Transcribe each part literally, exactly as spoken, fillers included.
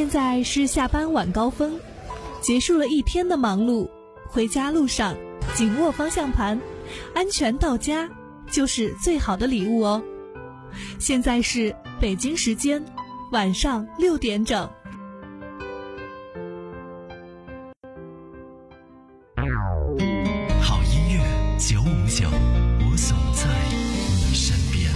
现在是下班晚高峰，结束了一天的忙碌，回家路上紧握方向盘，安全到家就是最好的礼物哦。现在是北京时间晚上六点整。 好音乐九五九，我总在你身边。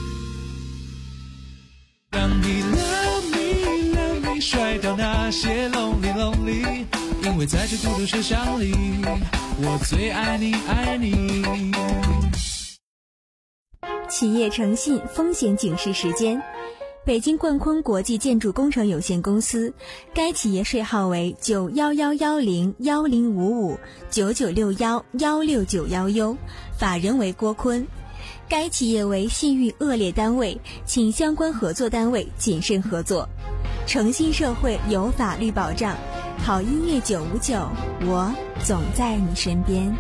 让你 love me love me 甩掉那些 lonely lonely， 因为在这孤独车厢里，我最爱你爱你。 企业诚信风险警示时间。北京冠坤国际建筑工程有限公司，该企业税号为九一一一零一零五五九九六一一六九一 U， 法人为郭坤。该企业为信誉恶劣单位，请相关合作单位谨慎合作。诚信社会有法律保障，好音乐九五九，我总在你身边。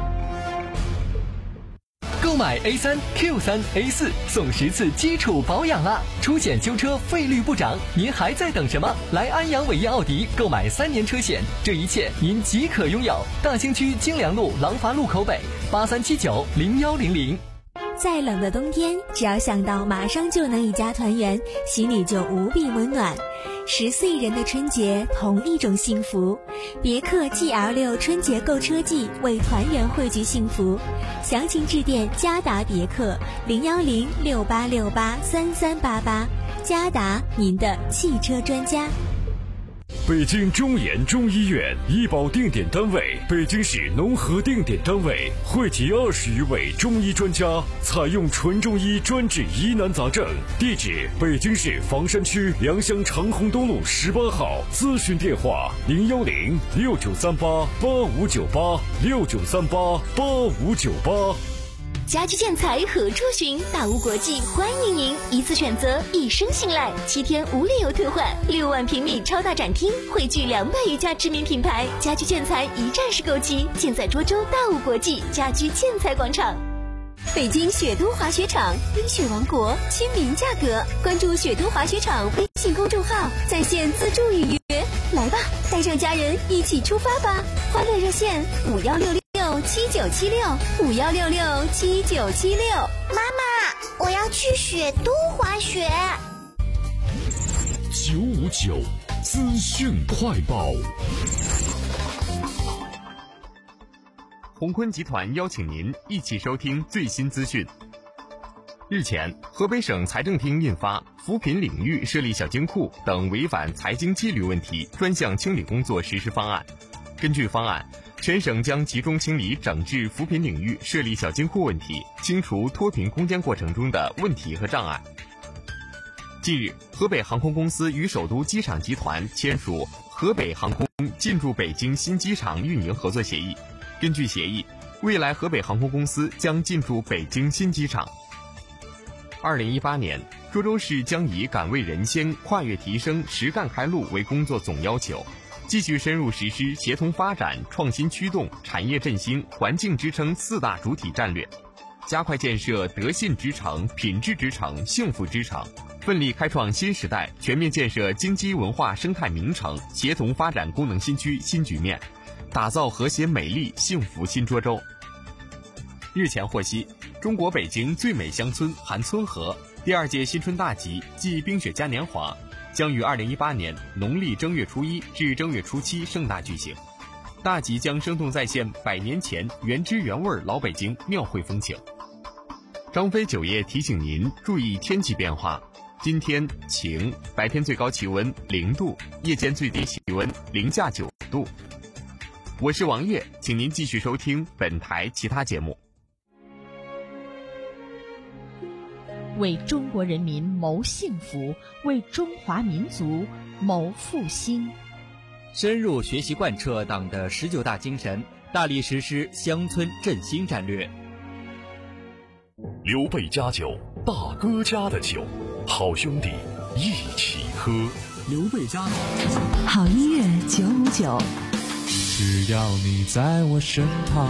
购买 A 三 Q 三 A 四送十次基础保养啦！出险修车费率不涨，您还在等什么？来安阳伟业奥迪购买三年车险，这一切您即可拥有。大兴区京良路廊坊路口北八三七九零幺零零。 再冷的冬天，只要想到马上就能一家团圆，心里就无比温暖。十四亿人的春节，同一种幸福。别克 G L 六 春节购车季，为团圆汇聚幸福。详情致电嘉达别克零幺零六八六八三三八八，嘉达您的汽车专家。 北京中研中医院医保定点单位，北京市农合定点单位，汇集二十余位中医专家，采用纯中医专治疑难杂症。地址：北京市房山区良乡长虹东路十八号。咨询电话：零幺零六九三八八五九八六九三八八五九八。 家居建材何处寻？大屋国际欢迎您，一次选择，一生信赖，七天无理由退换，六万平米超大展厅，汇聚两百余家知名品牌，家居建材一站式购齐，建在涿州大屋国际家居建材广场。北京雪都滑雪场，冰雪王国，亲民价格，关注雪都滑雪场微信公众号，在线自助预约，来吧，带上家人一起出发吧！欢乐热线五幺六六七九七六五幺六六七九七六。 妈妈，我要去雪都滑雪。 九五九资讯快报。 鸿坤集团邀请您一起收听最新资讯。日前，河北省财政厅印发《扶贫领域设立小金库等违反财经纪律问题专项清理工作实施方案》。根据方案，全省将集中清理整治扶贫领域设立小金库问题，清除脱贫攻坚过程中的问题和障碍。近日，河北航空公司与首都机场集团签署河北航空进驻北京新机场运营合作协议。根据协议，未来河北航空公司将进驻北京新机场。二零一八年，涿州市将以岗位人先、跨越提升、实干开路为工作总要求，继续深入实施协同发展、创新驱动、产业振兴、环境支撑四大主体战略，加快建设德信之城、品质之城、幸福之城，奋力开创新时代，全面建设经济文化生态名城，协同发展功能新区新局面，打造和谐美丽幸福新涿州。日前获悉，中国北京最美乡村韩村河第二届新春大集暨冰雪嘉年华将于二零一八年农历正月初一至正月初七盛大举行。大集将生动再现百年前原汁原味老北京庙会风情。张飞酒业提醒您注意天气变化，今天晴，白天最高气温零度，夜间最低气温零下九度。我是王烨，请您继续收听本台其他节目。 为中国人民谋幸福，为中华民族谋复兴。 深入学习贯彻党的十九大精神，大力实施乡村振兴战略。 刘备家酒，大哥家的酒，好兄弟一起喝。 刘备家好音乐九五九， 只要你在我身旁。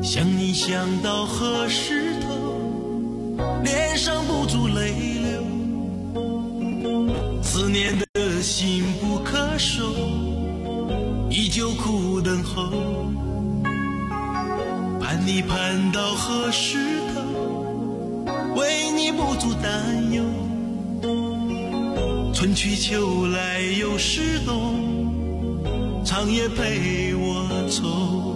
想你想到何时头，脸上不住泪流，思念的心不可收，依旧苦等候，盼你盼到何时头，为你不住担忧，春去秋来又是冬，长夜陪我走。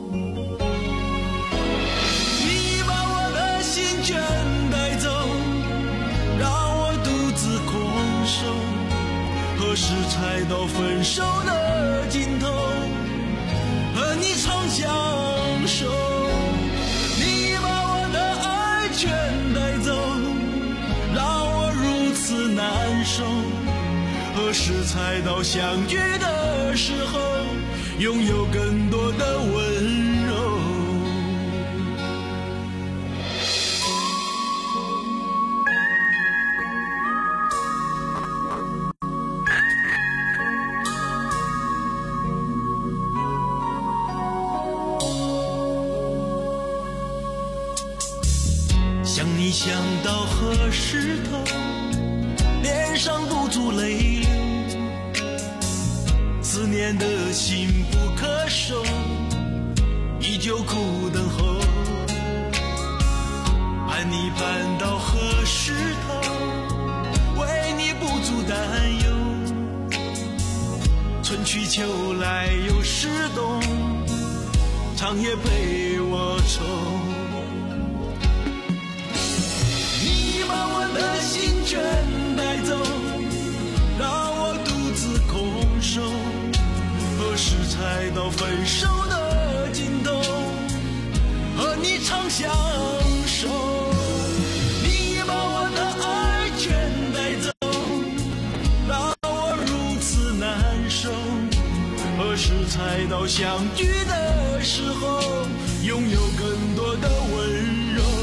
你把我的心全带走，让我独自空守，何时才到分手的尽头，和你长相守。你把我的爱全带走，让我如此难受，何时才到相聚的时候，拥有更多的温柔。想你想到何时头，脸上不住泪流，思念的心不可收，依旧苦等候，盼你盼到何时头，为你不住担忧，春去秋来又是冬，长夜陪我走。你把我的心全带走，让我独自空守，何时才到分手的尽头，和你长相守。你把我的爱全带走，让我如此难受，何时才到相聚的时候，拥有更多的温柔。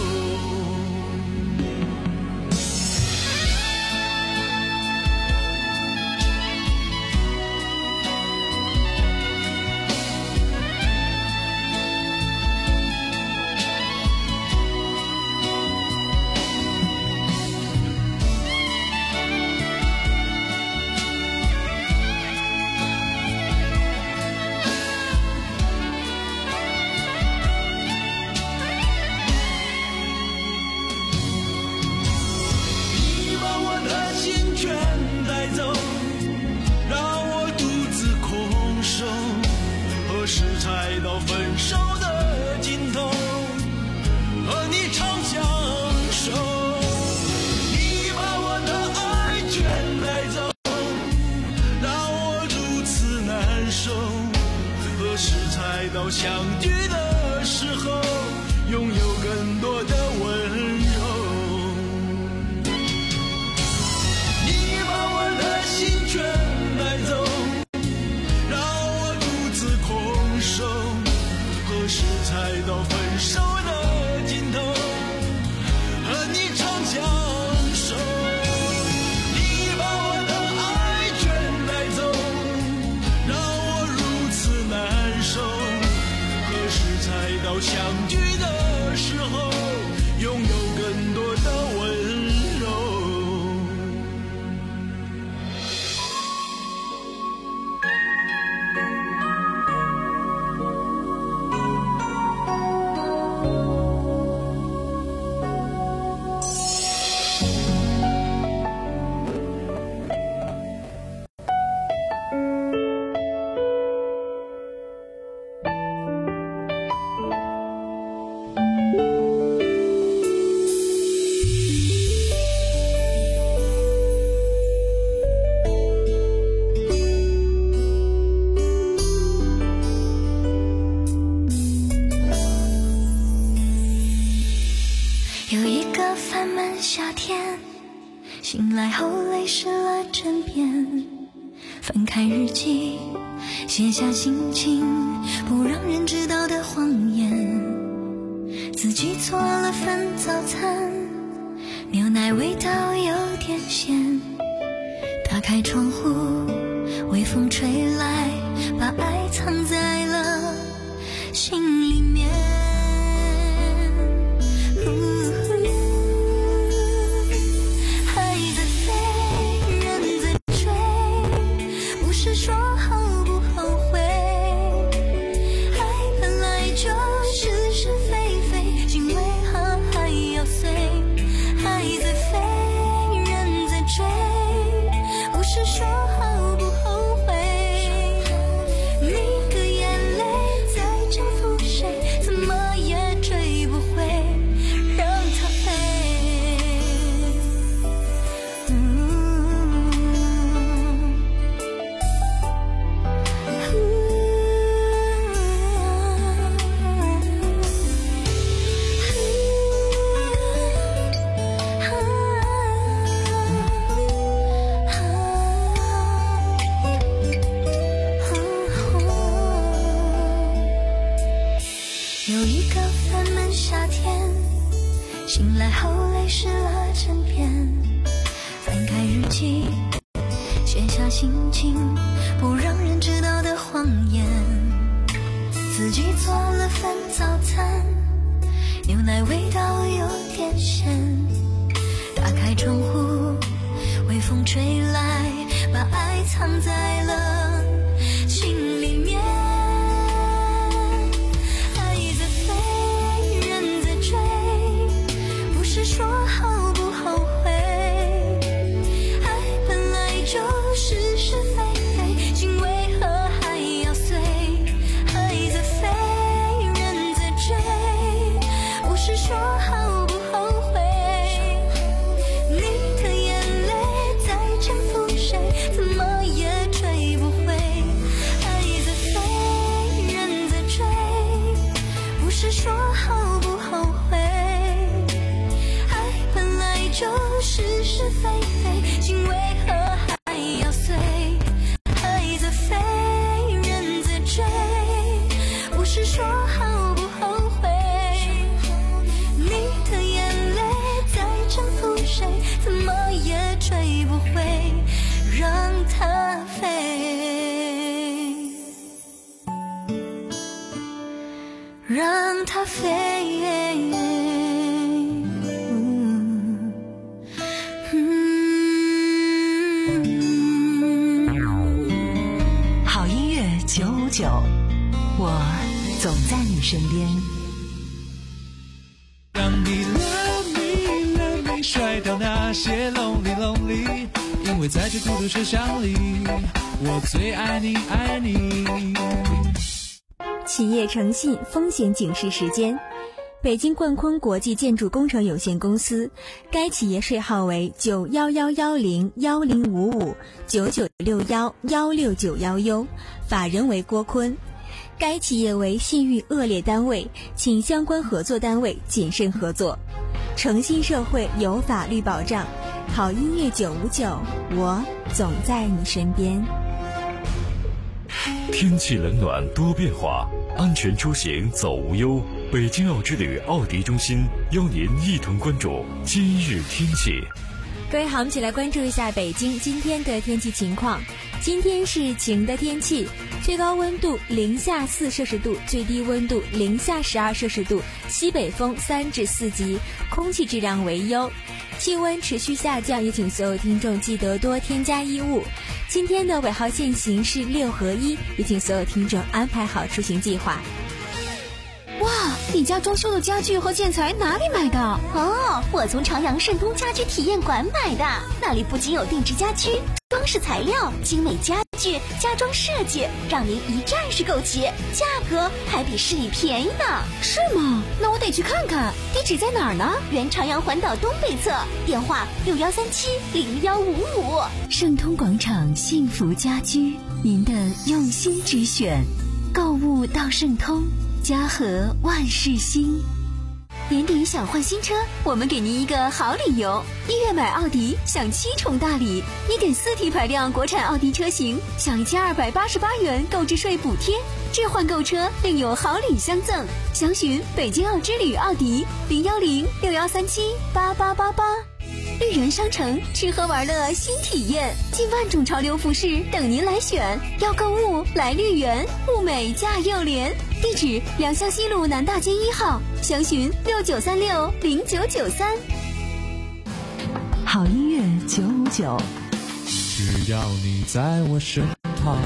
到相聚的时候，拥有更多的温柔。你把我的心全带走，让我独自空守，何时才到分手的尽头，和你长相守。你把我的爱全带走，让我如此难受，何时才到相聚的时候，拥有更多的温柔。 有一个烦闷夏天，醒来后泪湿了枕边，翻开日记，写下心情不让人知道的谎言。自己做了份早餐，牛奶味道有点咸，打开窗户，微风吹来，把爱藏在了心里面。 醒来后泪湿了枕边，翻开日记，写下心情不让人知道的谎言。自己做了份早餐，牛奶味道有点咸。打开窗户，微风吹来，把爱藏在了心里面。爱在飞，人在追，不是说好不后悔。爱本来就是是非非，心为何还要碎？爱在飞，人在追，不是说好不后悔。你的眼泪在沉浮，谁怎么也追不回。爱在飞，人在追，不是说好不后悔。爱本来就是是非非，心为何还要碎？爱在飞，人在追，不是说好不后悔。你的眼泪在沉浮，谁怎么也追不回，让它飞，让它飞。 好音乐九五九，我总在你身边。 让你 love me love me 甩掉那些 lonely lonely， 因为在这孤独车厢里，我最爱你爱你。 企业诚信风险警示时间。北京冠坤国际建筑工程有限公司，该企业税号为九幺幺幺零幺零五五九九六幺幺六九幺 U， 法人为郭坤。该企业为信誉恶劣单位，请相关合作单位谨慎合作。诚信社会有法律保障，好音乐九五九，我总在你身边。 天气冷暖多变化，安全出行走无忧。北京奥之旅奥迪中心邀您一同关注今日天气。 各位好，我们一起来关注一下北京今天的天气情况。今天是晴的天气，最高温度零下四摄氏度，最低温度零下十二摄氏度，西北风三至四级，空气质量为优。气温持续下降，也请所有听众记得多添加衣物。今天的尾号限行是六合一，也请所有听众安排好出行计划。 哇，你家装修的家具和建材哪里买的？哦，我从朝阳盛通家居体验馆买的，那里不仅有定制家居、装饰材料、精美家具、家装设计，让您一站式购齐，价格还比市里便宜呢。是吗？那我得去看看。地址在哪儿呢？原朝阳环岛东北侧，电话六幺三七零幺五五。 盛通广场幸福家居，您的用心之选，购物到盛通，家和万事兴。 年底想换新车，我们给您一个好理由。一月买奥迪享七重大礼， 一点四 T 排量国产奥迪车型享一千二百八十八元购置税补贴，置换购车另有好礼相赠。详询北京奥之旅奥迪零幺零六幺三七八八八八。绿源商城吃喝玩乐新体验，近万种潮流服饰等您来选。要购物来绿源，物美价又廉。地址良乡西路南大街一号，详询六九三六零九九三。 好音乐九五九， 只要你在我身旁。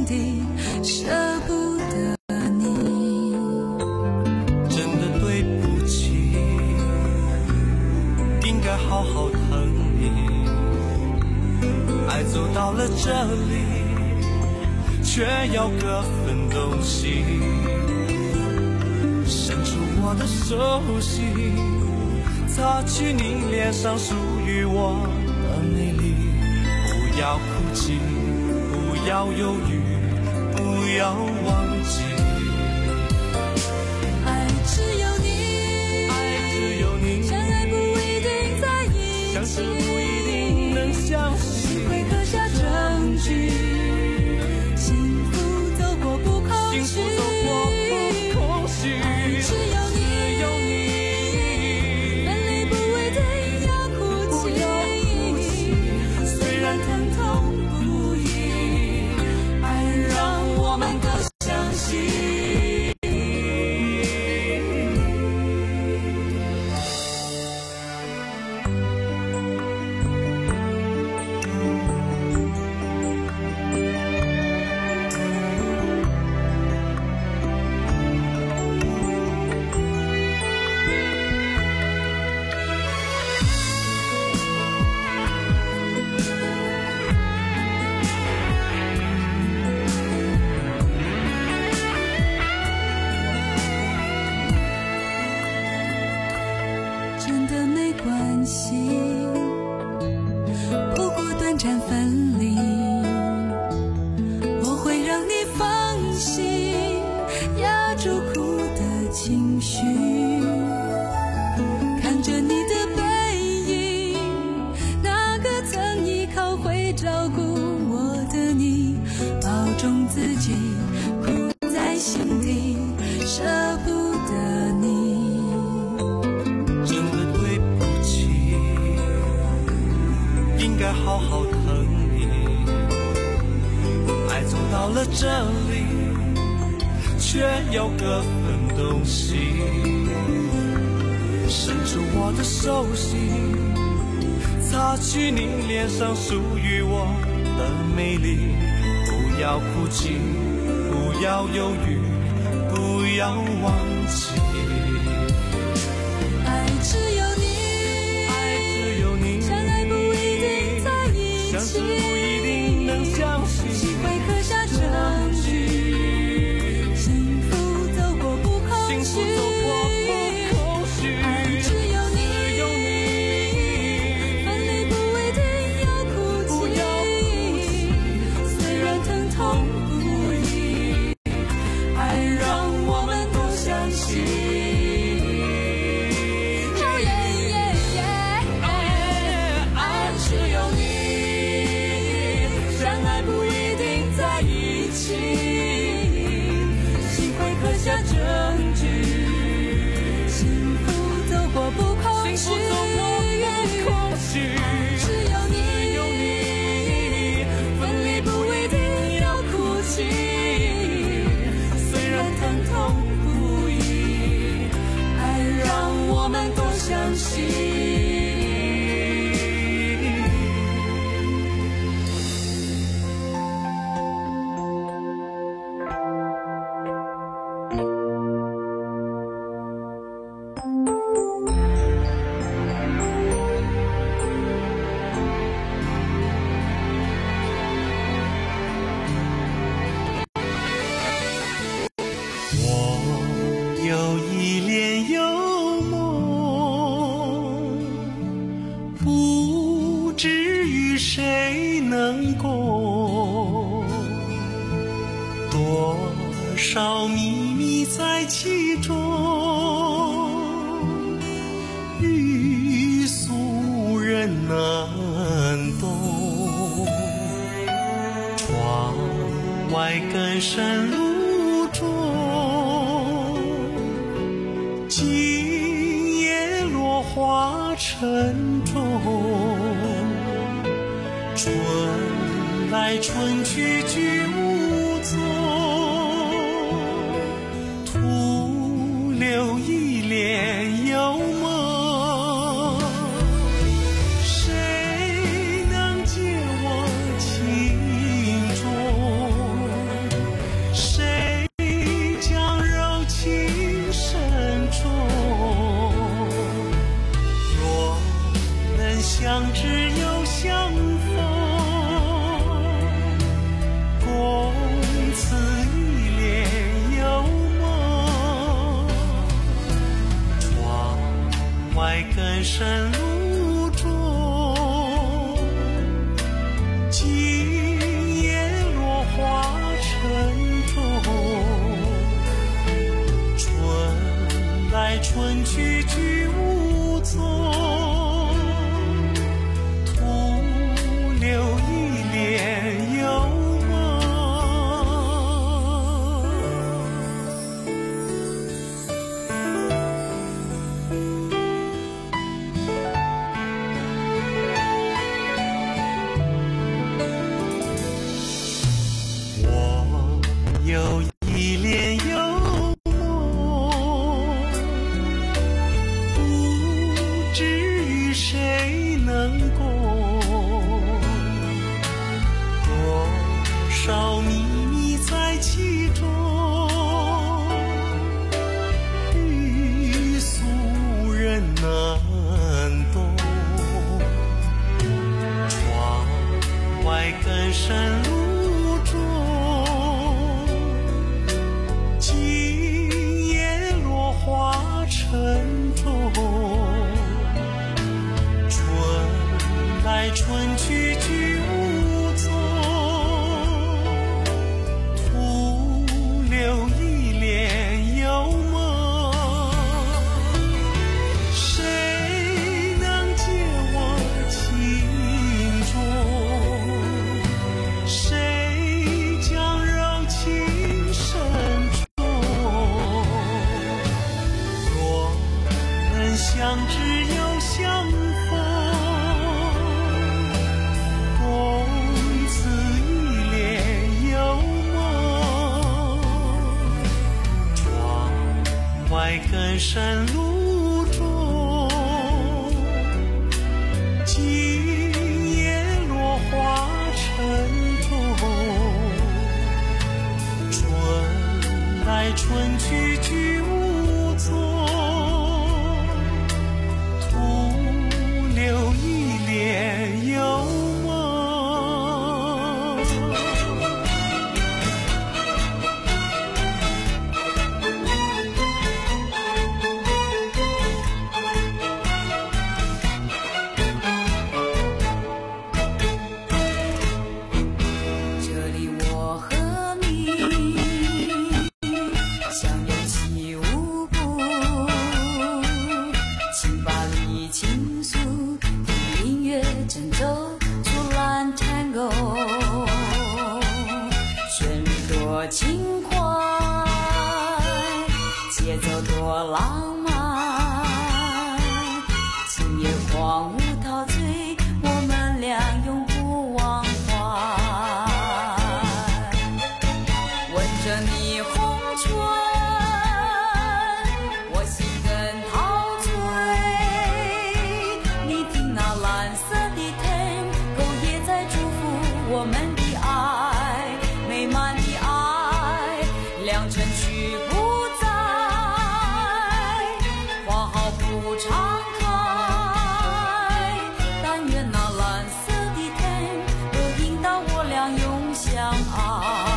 底，舍不得你。 真的对不起，应该好好疼你。爱走到了这里，却要各分东西。伸出我的手心，擦去你脸上属于我的美丽。不要哭泣，不要犹豫，不要忘记。 爱只有你， 爱只有你， 相爱不一定在一起， 相识不一定能相信， 心会刻下证据，幸福走过不空虚， 幸福走过不空虚。 只有你， 只有你， 分离不一定要哭泣， 不要哭泣， 虽然疼痛不已，爱让我们都相信。真的没关系，不过短暂分离，我会让你放心，压住哭的情绪，看着你的背影，那个曾依靠会照顾我的你，保重自己，苦在心底，舍不得你。 应该好好疼你。爱走到了这里，却要各分东西。伸出我的手心，擦去你脸上属于我的美丽。不要哭泣，不要犹豫，不要忘记。 爱只有你， 爱只有你， 相爱不一定在一相识起， 不一定能相信， 心会刻下证据，幸福走过不空虚， 幸福走过不空虚。 爱只有你， 只有你， 分离不一定要哭泣， 不要哭泣， 虽然疼痛不已，爱让我们都相信。 下证据， 幸福走过不空虚， 幸福走过不空虚。 只有你， 只有你， 分离不一定要哭泣， 虽然疼痛不已， 爱让我们都相信。 有一帘幽梦，不知与谁能共，多少秘密在其中，欲俗人难懂。窗外更深露重，今夜落花沉重，春来春去俱无踪，徒留一帘幽梦。谁能解我情衷？ 外更深路中，今夜落花沉重，春来春去去无踪，徒留一帘幽有一帘幽梦，不知与谁能共，多少秘密在其中，欲俗人难懂。窗外更深路中，花沉重，春来春去去无踪，徒留一帘幽梦。谁能解我情衷？谁将柔情深相知又相逢，共此一帘幽梦。窗外更深路中，今夜落花沉重，春来春去去无踪，留一帘幽梦。 这里我和你相拥起舞步，请把离倾诉，音乐正奏出蓝 Tango， 旋律多轻快，节奏多浪漫，今夜荒芜陶醉，我们俩永不忘怀。闻着霓虹唇，我心更陶醉。你听那蓝色的天，狗也在祝福我们的爱，美满的爱，良辰去不在，花好不常开。但愿那蓝色的天，都引导我俩永相爱。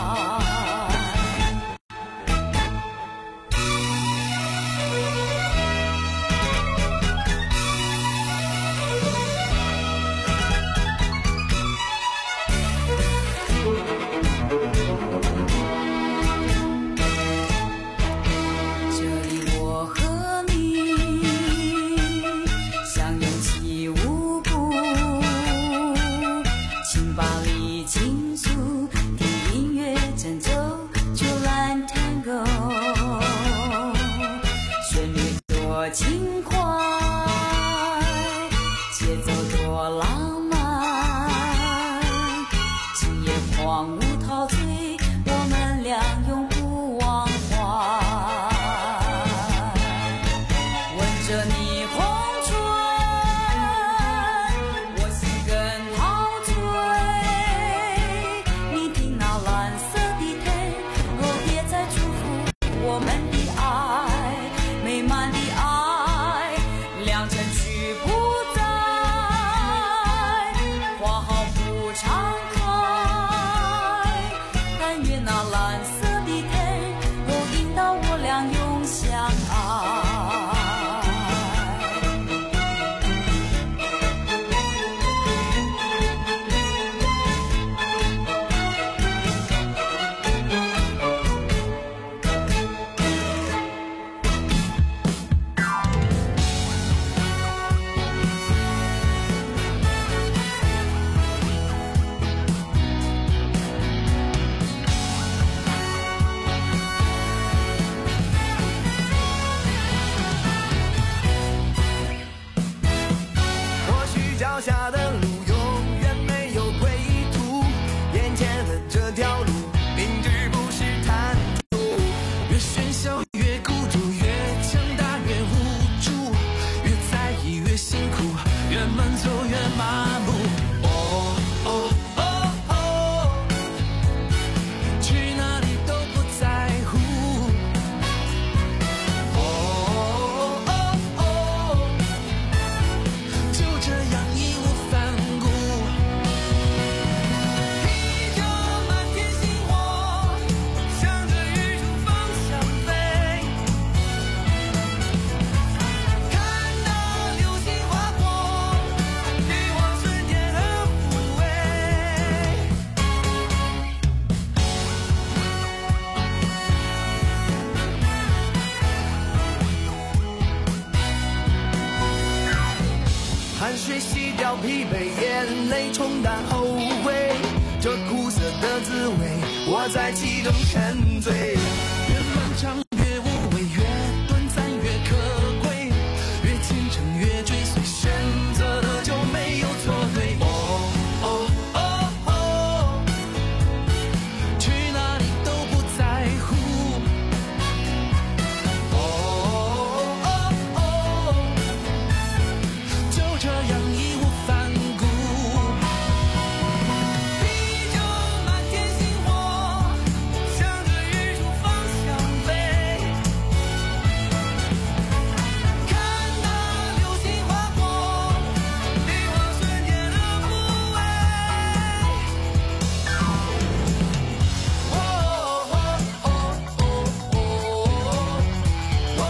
这里我和你相拥起舞步，请把离倾诉，听音乐正奏就蓝 Tango， 旋律多轻快，节奏多浪漫，今夜荒芜陶醉，我们俩永不忘怀。闻着霓虹唇，我心更陶醉。你听那蓝色的天，狗也在祝福我们的爱，美满的爱， 汗水洗掉疲惫，眼泪冲淡后悔，这苦涩的滋味，我在其中沉醉。越漫长越无味，越短暂越可贵，越虔诚越追随，选择的就没有错对。哦哦哦哦，去哪里都不在乎。哦哦哦，就这样义无反顾。啤酒满天星火，向着日出方向飞。看那流星划过，遗忘瞬间的无味。哦哦哦哦哦哦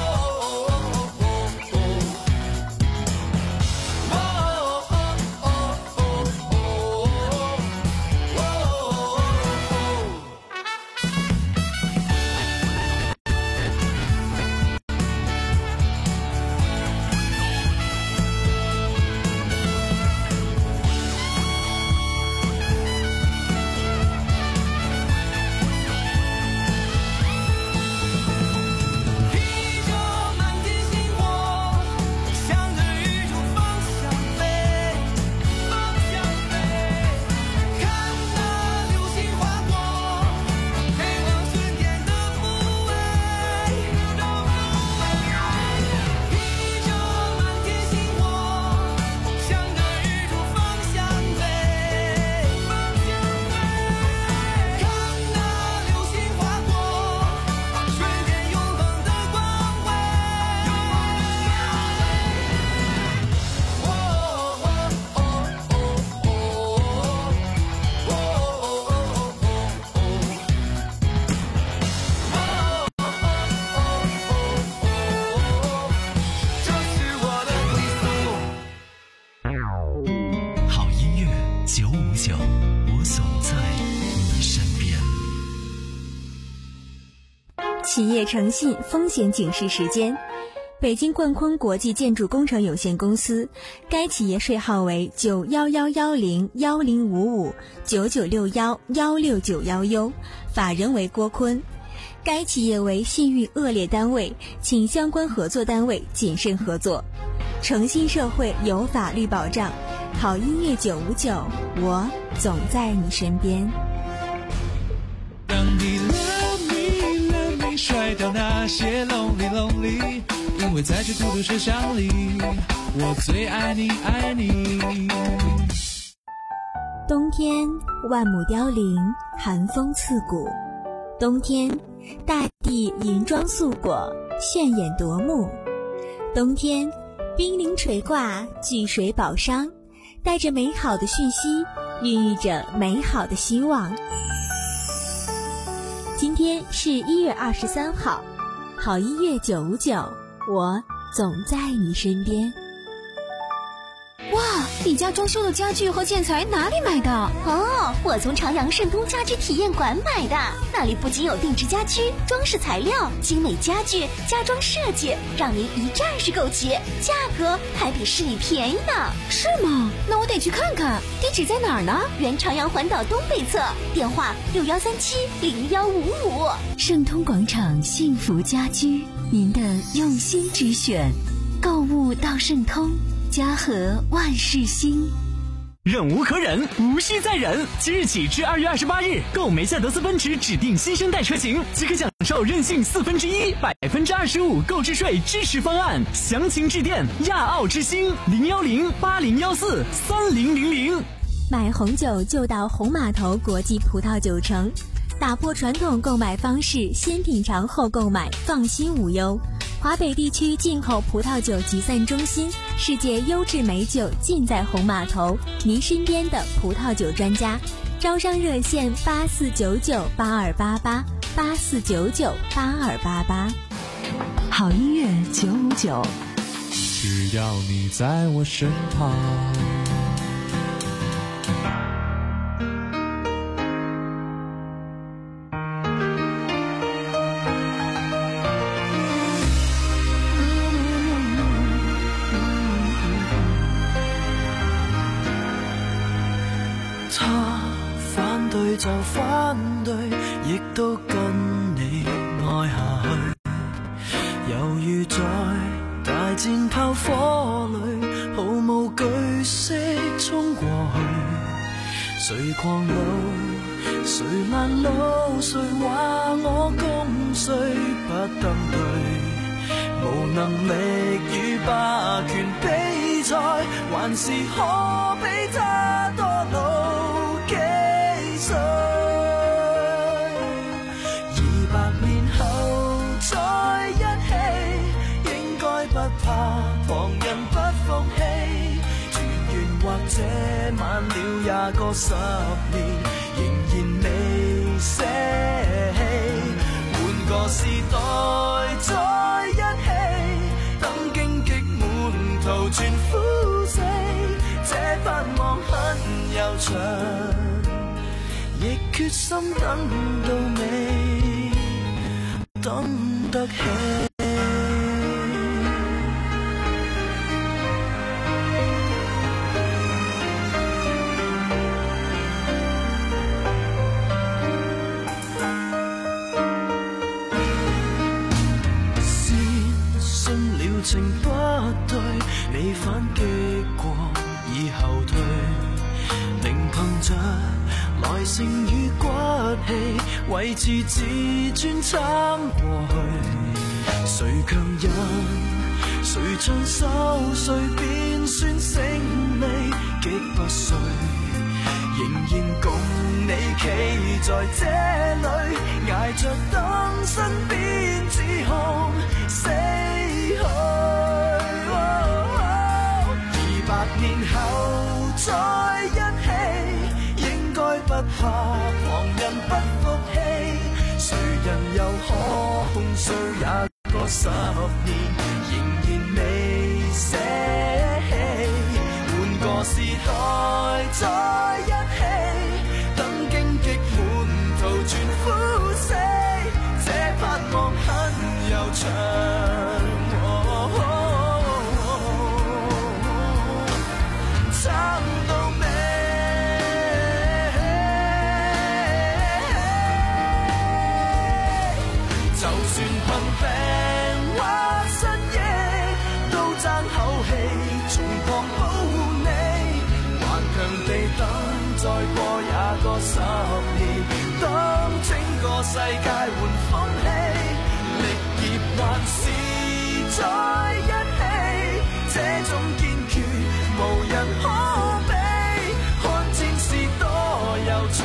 啤酒满天星火，向着日出方向飞，方向飞。看那流星划过，遗忘瞬间的无味。啤酒满天星火，向着日出方向飞，方向飞。看那流星划过，瞬间永恒的光辉。哦哦哦哦这是我的归宿。 好音乐九五九，我总在你身边。 企业诚信风险警示时间。北京冠坤国际建筑工程有限公司，该企业税号为九幺幺幺零幺零五五九九六幺幺六九幺 U， 法人为郭坤。该企业为信誉恶劣单位，请相关合作单位谨慎合作。诚信社会有法律保障，好音乐九五九，我总在你身边。 让你 love me love me 甩掉那些 lonely lonely， 因为在这孤独车厢里，我最爱你爱你。 冬天万木凋零，寒风刺骨。冬天大地银装素裹，炫眼夺目。冬天冰凌垂挂，聚水宝商，带着美好的讯息，孕育着美好的希望。今天是一月二十三号，好音乐九五九，我总在你身边。 哇，你家装修的家具和建材哪里买的？哦，我从朝阳盛通家居体验馆买的。那里不仅有定制家居、装饰材料、精美家具、家装设计，让您一站式购齐，价格还比市里便宜呢。是吗？那我得去看看。地址在哪儿呢？原朝阳环岛东北侧，电话六幺三七零幺五五。 盛通广场幸福家居，您的用心之选，购物到盛通。家和万事兴。 忍无可忍，无需再忍。即日起至二月二十八日，购梅赛德斯奔驰指定新生代车型，即可享受任性四分之一、百分之二十五购置税支持方案。详情致电亚奥之星零幺零八零幺四三零零零。 买红酒就到红码头国际葡萄酒城，打破传统购买方式，先品尝后购买，放心无忧。华北地区进口葡萄酒集散中心，世界优质美酒尽在红码头，您身边的葡萄酒专家。招商热线八四九九八二八八八四九九八二八八。 好音乐九五九， 只要你在我身旁。 就反對，亦都跟你愛下去，猶如在大戰炮火裏，毫無懼色衝過去。誰狂怒，誰攔路，誰話我共誰不登對，無能力與霸權比賽，還是可比他多老幾歲。二百年後再一起，應該不怕旁人不服氣，團圓或者晚了也個十年，仍然未捨棄。換個時代再一起，等荊棘滿途全枯死，這盼望很悠長，亦決心等到你，等得起。情不對，你反擊過已後退，仍憑着耐性與骨氣，維持自尊撐過去。誰強忍，誰唱首，誰便算勝利，擊不碎，仍然共你企在這裏，捱着等身邊指控死去。二百年後再一起，應該不怕旁人不服氣，誰人又可控訴也過十年，仍然未捨棄。換個時代再一起，等荊棘滿途全枯死，這盼望很悠長。再過也個十年，當整個世界換風氣，力竭還是在一起，這種堅決無人可比，看戰事多悠長，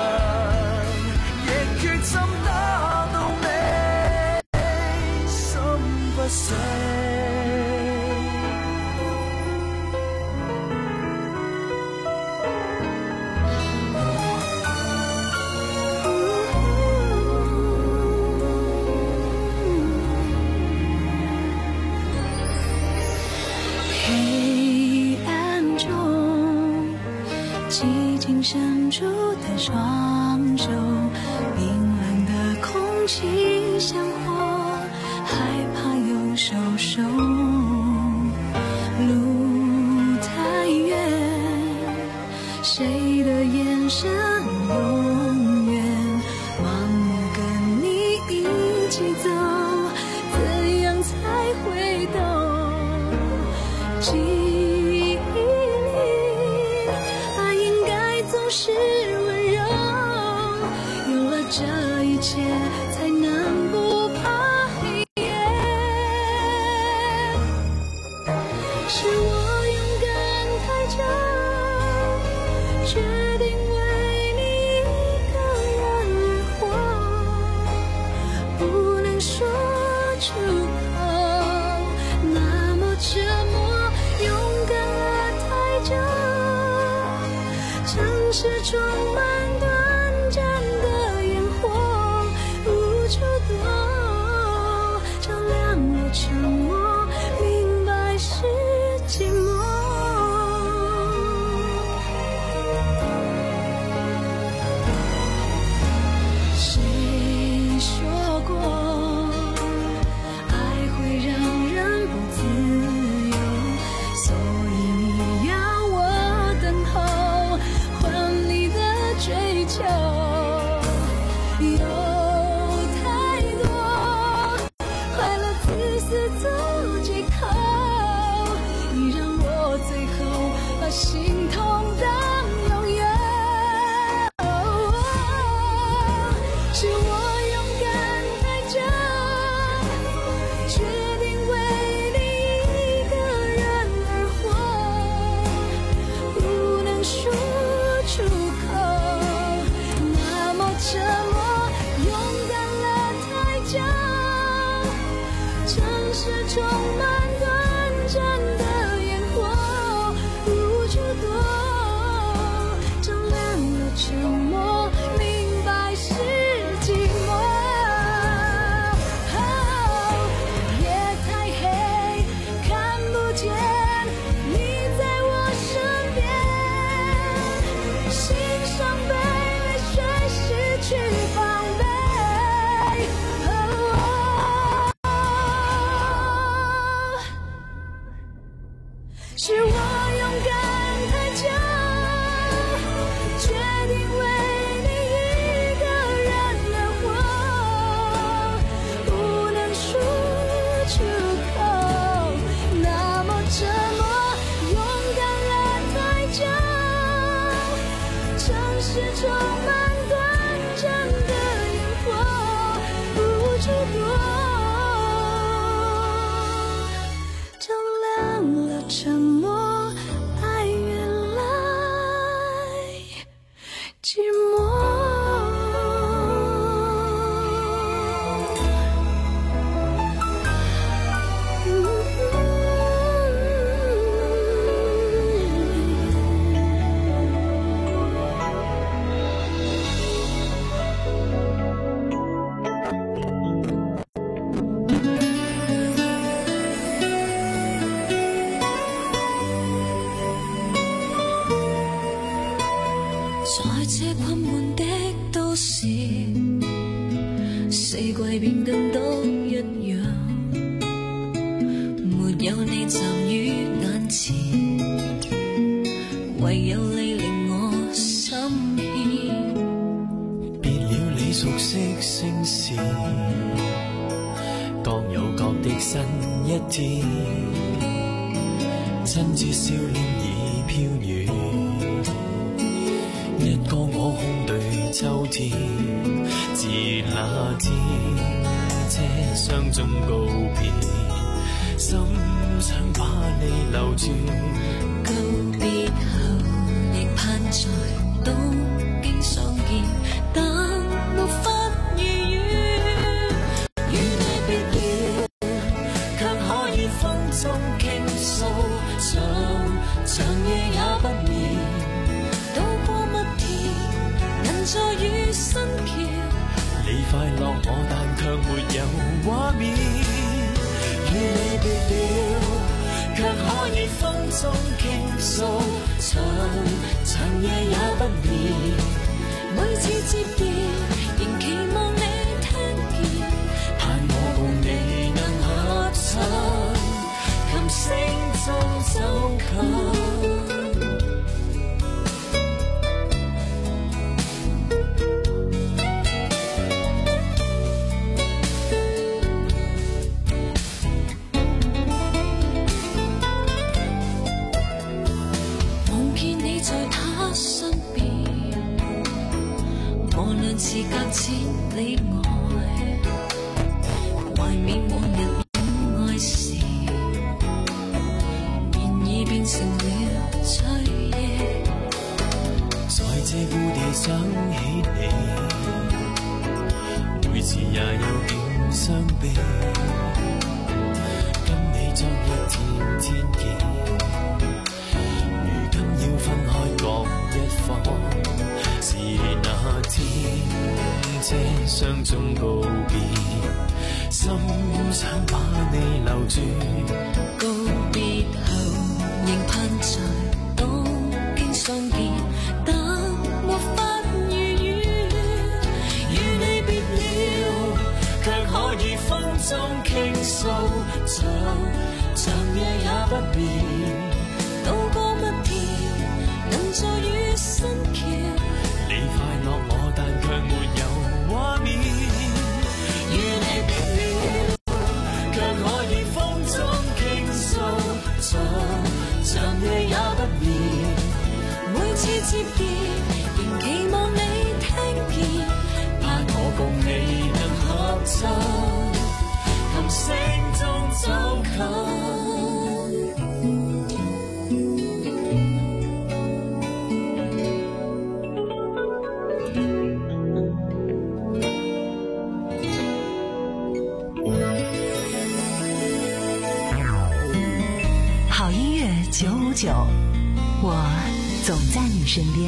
亦決心打到尾，心不死。 伸出的雙手，冰冷的空氣像火，害怕又收手。路太遠，誰的眼神永遠盲目跟你一起走，怎樣才會懂？記憶裡愛應該總是溫柔，有了這一切才能不怕黑夜。是我勇敢太久，決定為你一個人而活，不能說出口，那麼沉默，勇敢了太久，城市充滿短暫的煙火，無處躲，照亮了沉默，明白是寂寞。誰說過愛會讓人不自由？ 市充满短暂的烟火，无处躲，照亮了沉默，明白是寂寞。夜太黑，看不见你在我身边，心伤悲，泪水失去防备。是我勇敢太久，决定为你一个人而活，不能说出口，那么沉默，勇敢了太久，城市充满短暂的烟火，无处躲，照亮了沉默，爱原来寂寞。在這困悶的都市，四季變更都一樣，沒有你站於眼前，唯有你令我心牽。 別了你熟悉聲線，各有各的新一天，親切笑臉已飄遠。一個我空對秋天，自那天車廂中告別，心想把你留住。 告別後亦盼在東京相見，但沒法如願。與你別了，卻可以風中傾訴，長長夜也不眠。在與新橋， 你快樂我但卻沒有畫面。與你別了，卻可以風中傾訴，長長夜也不眠。 每次接電，仍期望你聽見， 盼我共你能合襯， 琴聲中走近。是隔千里外，懷緬往日戀愛時，現已變成了追憶。 在這故地想起你，每次也有點傷悲。跟你昨日天天見，如今要分開各一方。是那天車廂中告別，心想把你留住。 告別後仍盼在東京相見，但沒法如願。與你別了，卻可以風中傾訴，長長夜也不眠。渡過蜜田，能再與新橋。 你快樂我但卻沒有畫面。 與你別了，卻可以風中傾訴，長長夜也不眠。每次接電，仍期望你聽見， 盼我共你能合襯， 琴聲中走近。 九五九，我总在你身边。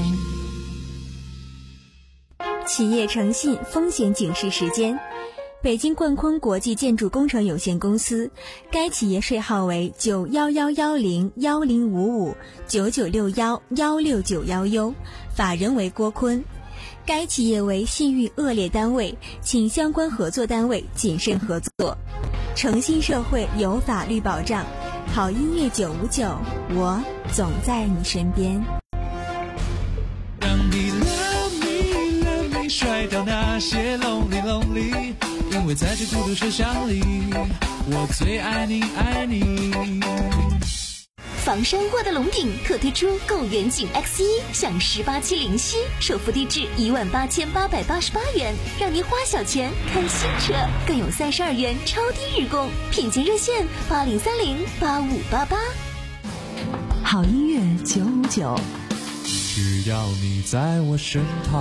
企业诚信风险警示时间。北京冠坤国际建筑工程有限公司，该企业税号为九幺幺幺零幺零五五九九六幺幺六九幺 U， 法人为郭坤。该企业为信誉恶劣单位，请相关合作单位谨慎合作。诚信社会有法律保障，好音乐九五九，我总在你身边。 让你 love me love me 甩掉那些 lonely lonely， 因为在这孤独车厢里，我最爱你爱你。 房山沃德龙顶特推出购远景 X 一 享十八期零息，首付低至一万八千八百八十八元，让您花小钱看新车，更有三十二元超低日供，品鉴热线八零三零八五八八。 好音乐九五九， 只要你在我身旁。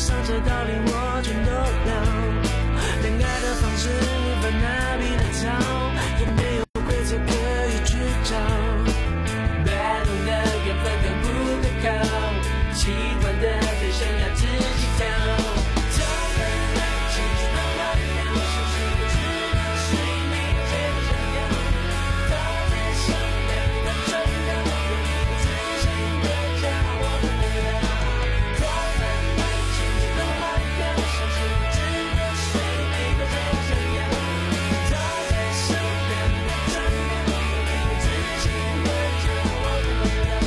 上这道理我全都了。恋爱的方式分哪比哪早，也没有规则可以去找。摆弄的缘分可不可靠？喜欢的对象要自己挑。找个人轻轻的乱聊，像是不知道谁没有这个想要。他在想两个重要，有一个自信的家，我们得到。他慢慢轻轻的乱聊，像是不知道谁没有这个想要。他在想两个重要，有一个自信的家，我们得到。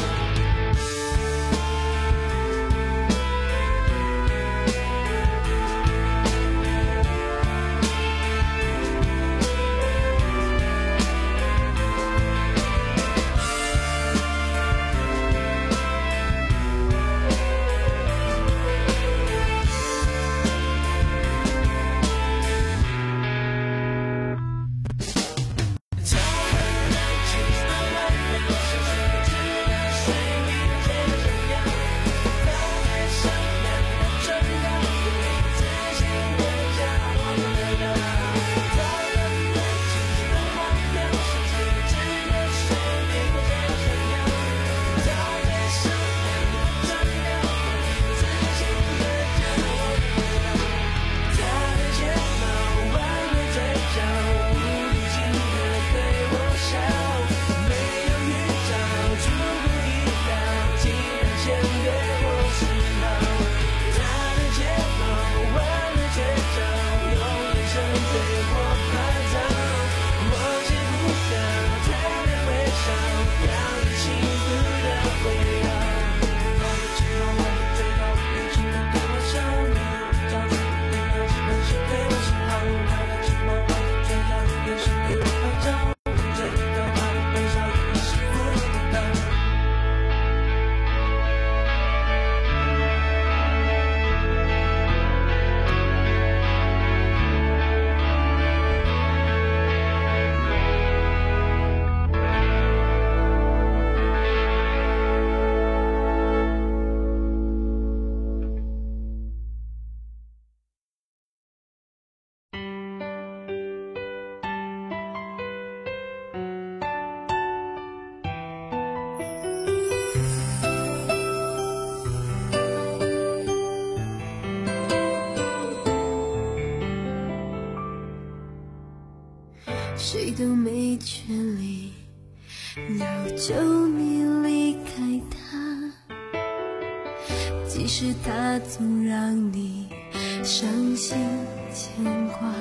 谁都没权利要求你离开他，即使他总让你伤心牵挂。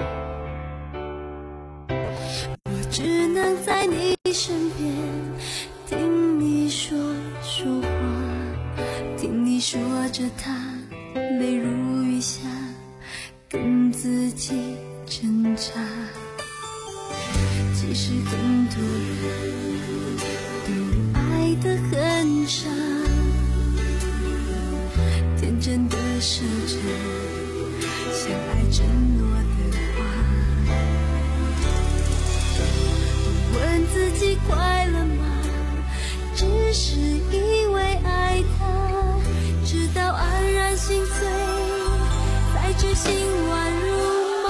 我只能在你身边，听你说说话，听你说着他泪如雨下，跟自己挣扎。其实很多人都爱得很傻，天真的说着相爱承诺的话，问自己快乐吗？只是因为爱他，直到黯然心碎，才知心乱如麻。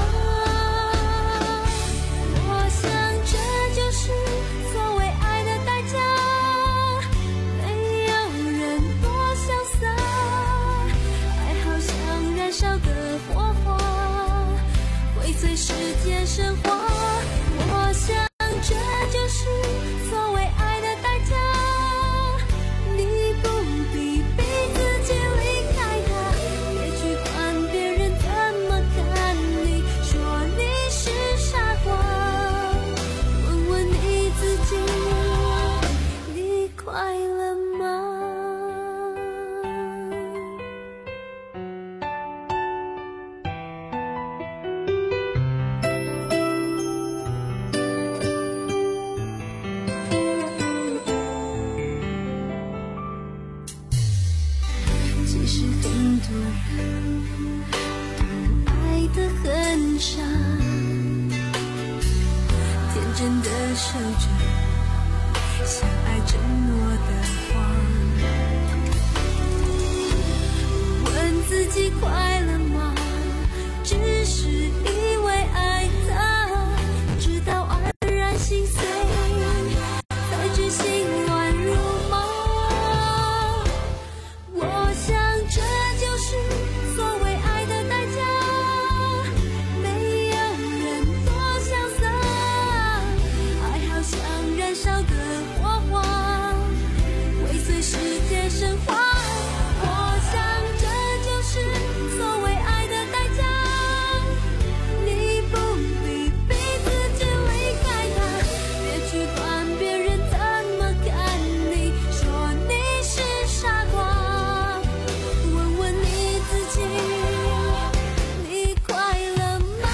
我想这就是所谓爱的代价，没有人多潇洒，爱好像燃烧的火花，会随时间升华。我想这就是所谓爱的代价，你不必逼自己离开他，别去管别人怎么看你，说你是傻瓜，问问你自己，你快乐吗？其实很多人都爱得很傻，天真的守着相爱承诺的话，问自己快乐吗？只是因为爱他，直到黯然心碎，才知心乱如麻。我想这就是所谓爱的代价，没有人多潇洒，爱好像燃烧的火花，会随时间升华。我想这就是所谓爱的代价，你不必逼自己离开他，别去管别人怎么看你，说你是傻瓜，问问你自己，你快乐吗？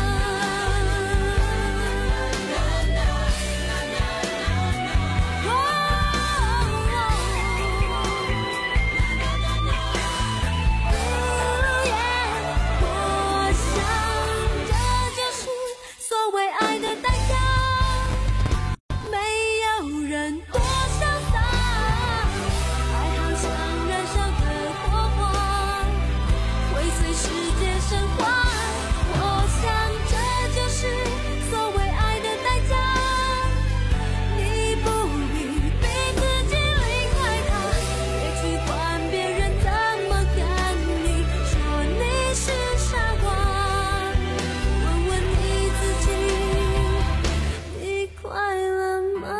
我想这就是所谓爱的代价，没有人多潇洒，爱好像燃烧的火花，会随时间升华。我想这就是所谓爱的代价，你不必逼自己离开他，别去管别人怎么看你，说你是傻瓜，问问你自己，你快乐吗？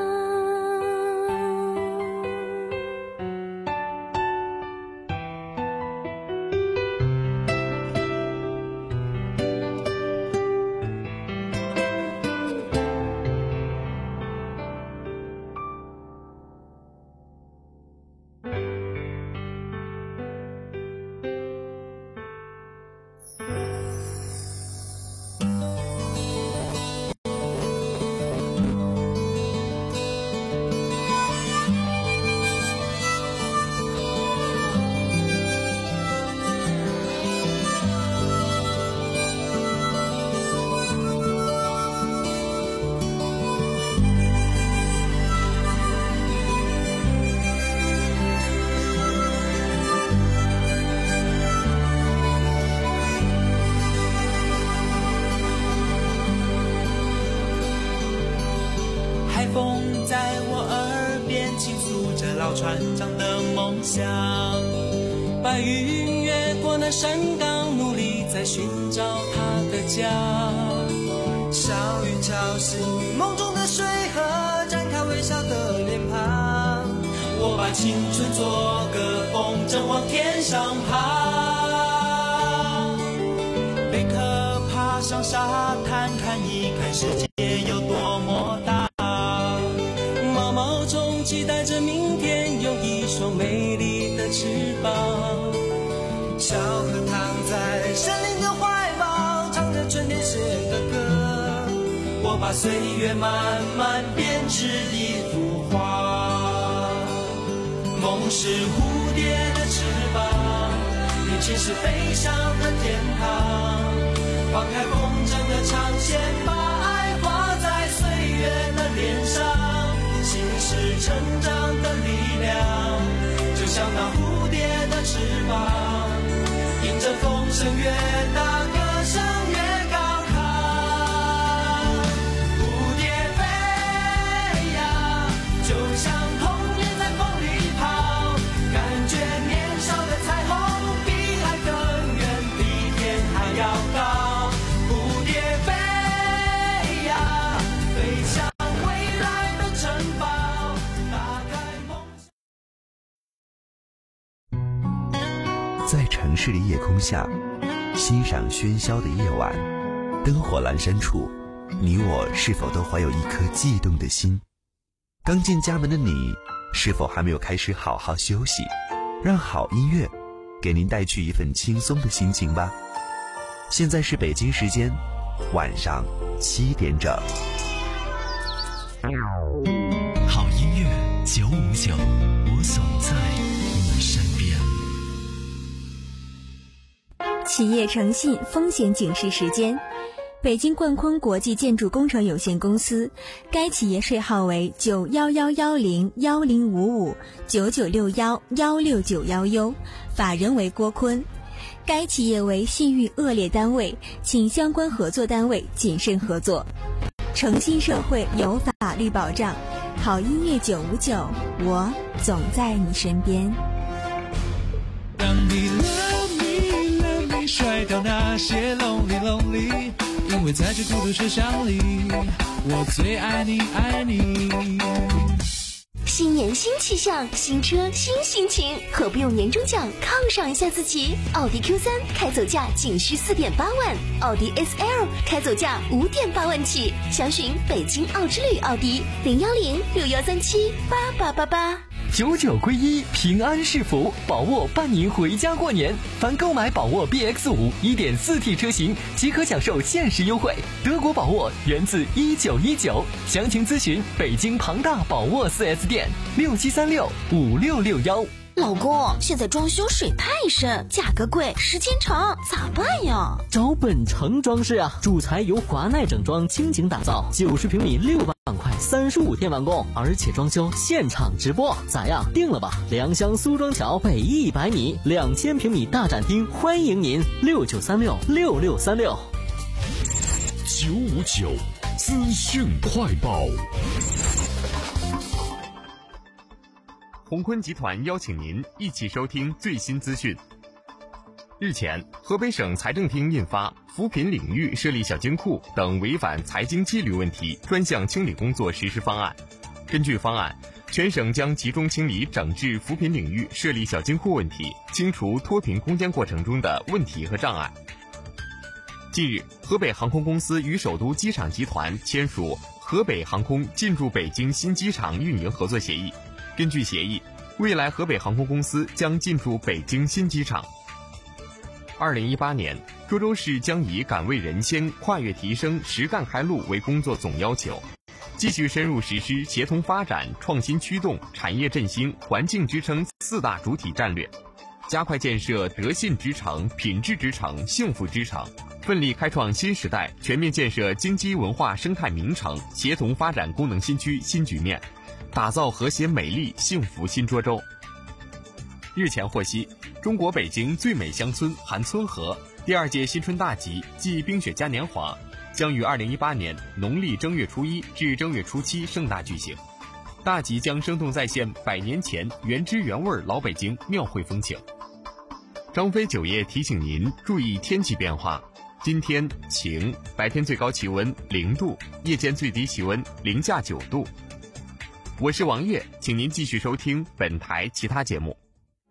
海风在我耳边倾诉着老船长的梦想，白云越过那山岗，努力在寻找他的家。小雨敲醒梦中的水河，展开微笑的脸庞。我把青春做个风筝往天上爬，贝壳爬上沙滩，看一看世界有多么大。毛毛虫期待着明天有一双美丽的翅膀，小河躺在森林的怀抱，唱着春天写的歌。我把岁月慢慢编织一幅画，梦是蝴蝶的翅膀，年轻是飞翔的天堂。放开风筝的长线，把爱画在岁月的脸上。心是成长的力量，就像那蝴蝶的翅膀，迎着风声越大，歌声越高亢。蝴蝶飞呀，就像童年在风里跑，感觉年少的彩虹比海更远，比天还要高。蝴蝶飞呀，飞向未来的城堡，打开梦想。 在城市的夜空下，欣赏喧嚣的夜晚，灯火阑珊处，你我是否都怀有一颗悸动的心？刚进家门的你，是否还没有开始好好休息？让好音乐给您带去一份轻松的心情吧。现在是北京时间晚上七点整。 好音乐九五九，我总在你身边。 企业诚信风险警示时间。北京冠坤国际建筑工程有限公司，该企业税号为九幺幺幺零幺零五五九九六幺幺六九幺 U， 法人为郭坤。 该企业为信誉恶劣单位，请相关合作单位谨慎合作。诚信社会有法律保障，好音乐九五九，我总在你身边。 让你 love me love me 甩掉那些 lonely lonely， 因为在这孤独车厢里，我最爱你爱你。 新年新气象，新车新心情，何不用年终奖犒赏一下自己？奥迪 Q 三 开走价仅需 四点八万，奥迪 S L 开走价 五点八万起，详询北京奥之旅奥迪零幺零六幺三七八八八八。 九九归一，平安是福，宝沃伴您回家过年。凡购买宝沃 B X 五 一点四 T 车型即可享受限时优惠。德国宝沃源自一九一九，详情咨询北京庞大宝沃 四 S 店六七三六五六六幺。 老公，现在装修水太深，价格贵，时间长，咋办呀？ 找本城装饰啊，主材由华奈整装倾情打造，九十平米六万块，三十五天完工，而且装修现场直播，咋样？定了吧？良乡苏庄桥北一百米，两千平米大展厅，欢迎您，六九三六六六三六。 九五九资讯快报。 鸿坤集团邀请您一起收听最新资讯。日前，河北省财政厅印发《扶贫领域设立小金库等违反财经纪律问题专项清理工作实施方案》。根据方案，全省将集中清理整治扶贫领域设立小金库问题，清除脱贫攻坚过程中的问题和障碍。近日，河北航空公司与首都机场集团签署河北航空进驻北京新机场运营合作协议。根据协议，未来河北航空公司将进驻北京新机场。二零一八年，涿州市将以岗位人先、跨越提升、实干开路为工作总要求，继续深入实施协同发展、创新驱动、产业振兴、环境支撑四大主体战略，加快建设德信之城、品质之城、幸福之城，奋力开创新时代，全面建设经济文化生态名城，协同发展功能新区新局面，打造和谐美丽幸福新涿州。日前获悉，中国北京最美乡村韩村河第二届新春大集暨冰雪嘉年华将于二零一八年农历正月初一至正月初七盛大举行。大集将生动再现百年前原汁原味老北京庙会风情。张飞酒业提醒您注意天气变化，今天晴，白天最高气温零度，夜间最低气温零下九度。我是王烨，请您继续收听本台其他节目。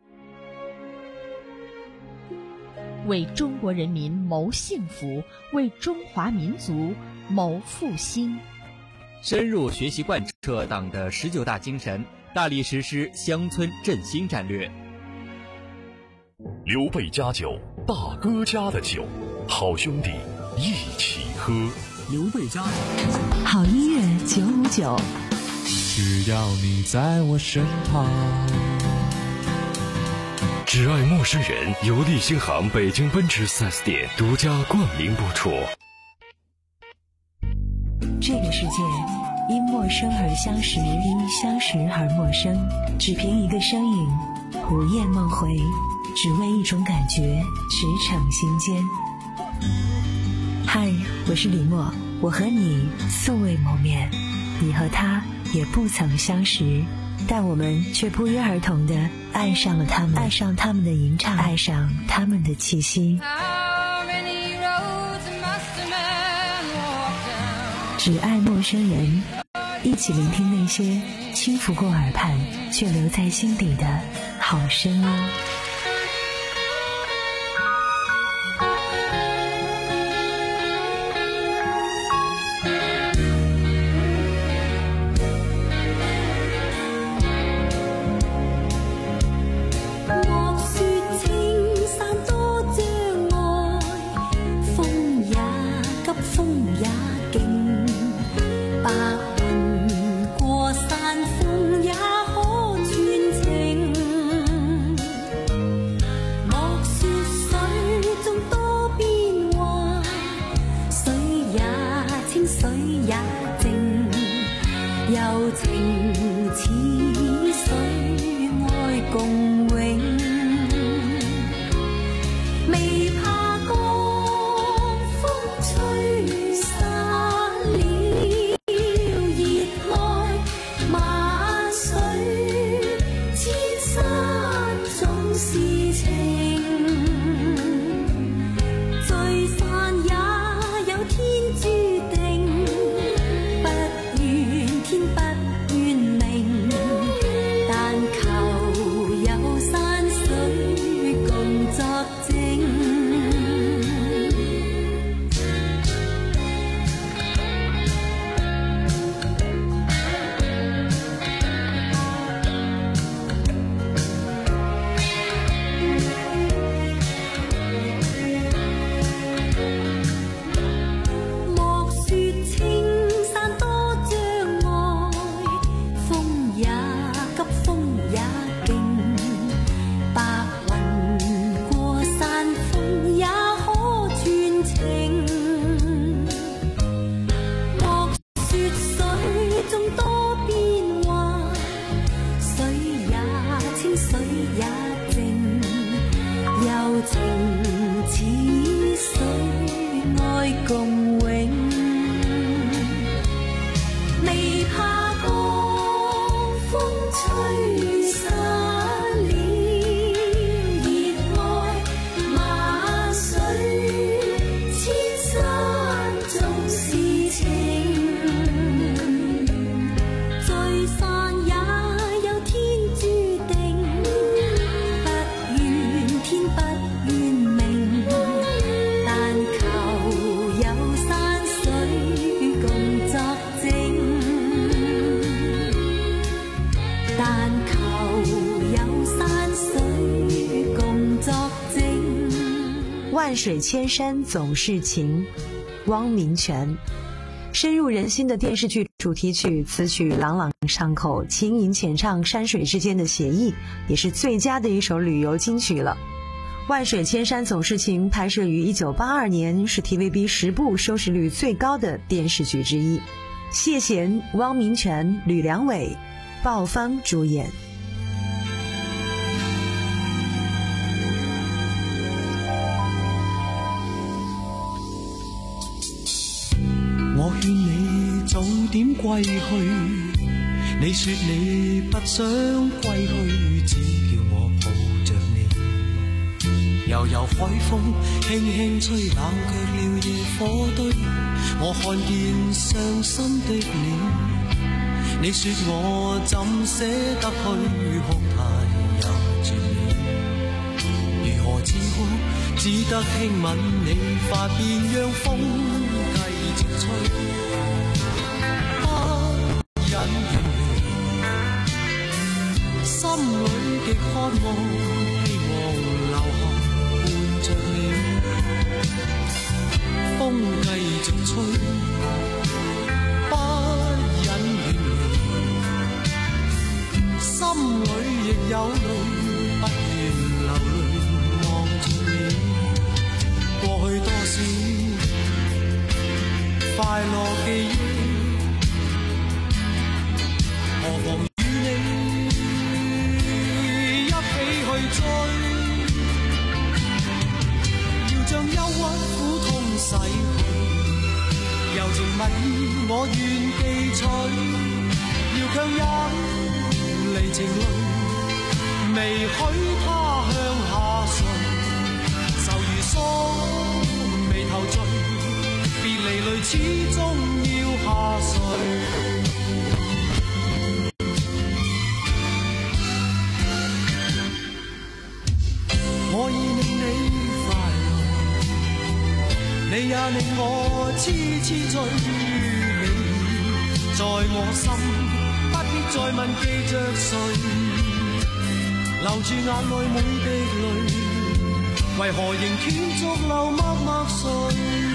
为中国人民谋幸福，为中华民族谋复兴。 深入学习贯彻党的十九大精神，大力实施乡村振兴战略。 刘备家酒，大哥家的酒，好兄弟一起喝。 刘备家酒， 好音乐九五九， 只要你在我身旁。 只爱陌生人由立新航北京奔驰 四 S 店独家冠名播出。 这个世界因陌生而相识，因相识而陌生，只凭一个声音，午夜梦回，只为一种感觉，驰骋心间。嗨，我是李默，我和你素未谋面，你和他也不曾相识，但我们却不约而同地爱上了他们，爱上他们的吟唱，爱上他们的气息。只爱陌生人，一起聆听那些轻拂过耳畔却留在心底的好声音。 未是情，聚散也有天注定，不怨天不怨命，但求有山水共作證，但求有山水共作證。 万水千山总是情，汪明荃。深入人心的电视剧主题曲，词曲朗朗上口，轻吟浅唱山水之间的写意，也是最佳的一首旅游金曲了。万水千山总是情拍摄于一九八二年，是 T V B 十部收视率最高的电视剧之一。谢贤、汪明荃、吕良伟、鲍方主演。 我勸你早點歸去，你說你不想歸去，只叫我抱着你。悠悠海風輕輕吹，冷卻了野火堆。我看見傷心的你，你說我怎捨得去，哭態也絕美。如何止哭，只得輕吻你髮邊，讓風繼續吹。不忍遠離，心裏極渴望，希望留下伴着你。風繼續吹，不忍遠離，心裏亦有淚，不願流淚望着你。過去多少快樂記憶，何妨與你一起去追，要將憂鬱苦痛洗去，柔情蜜意我願記取，要強忍離情淚，未許他向下垂，愁如鎖眉頭聚，別離淚始終要下垂。我已令你快樂，你也令我痴痴醉。你在我心，不必再問記着誰，留住眼內每滴淚，為何仍斷續流默默垂。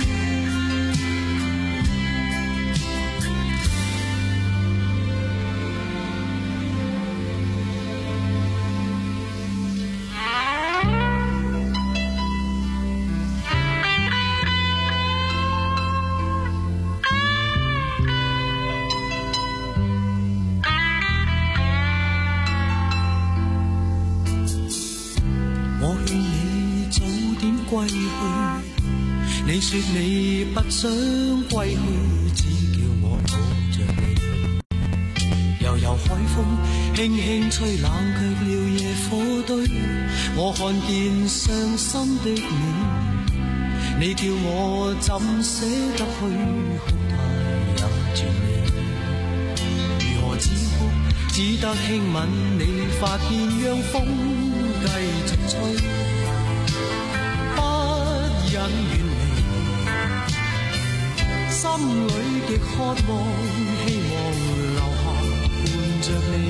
歸去，你說你不想歸去，只叫我抱着你。悠悠海風輕輕吹，冷卻了野火堆。我看見傷心的你，你叫我怎捨得去，哭態也絕美。如何止哭，只得輕吻你髮邊，讓風繼續吹。忍遠離，心裏極渴望，希望留下伴着你。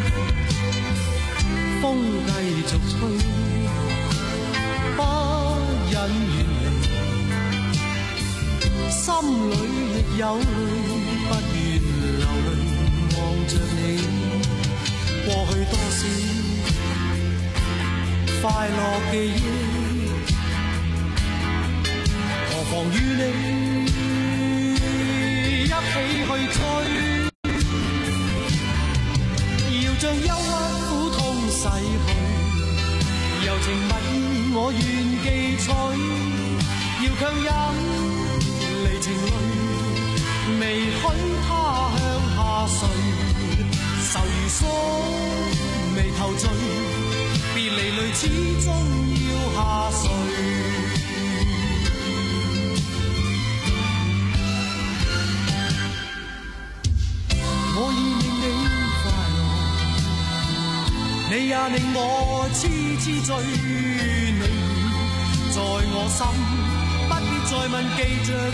風繼續吹，不忍遠離，心裏亦有淚，不願流淚望着你。過去多少快樂記憶，何妨與你一起去追，要將憂鬱苦痛洗去，柔情蜜意我願記取，要強忍離情淚，未許他向下垂，愁如鎖眉頭聚，別離淚始終要下垂。 也令我痴痴醉，你在我心，不必再問記着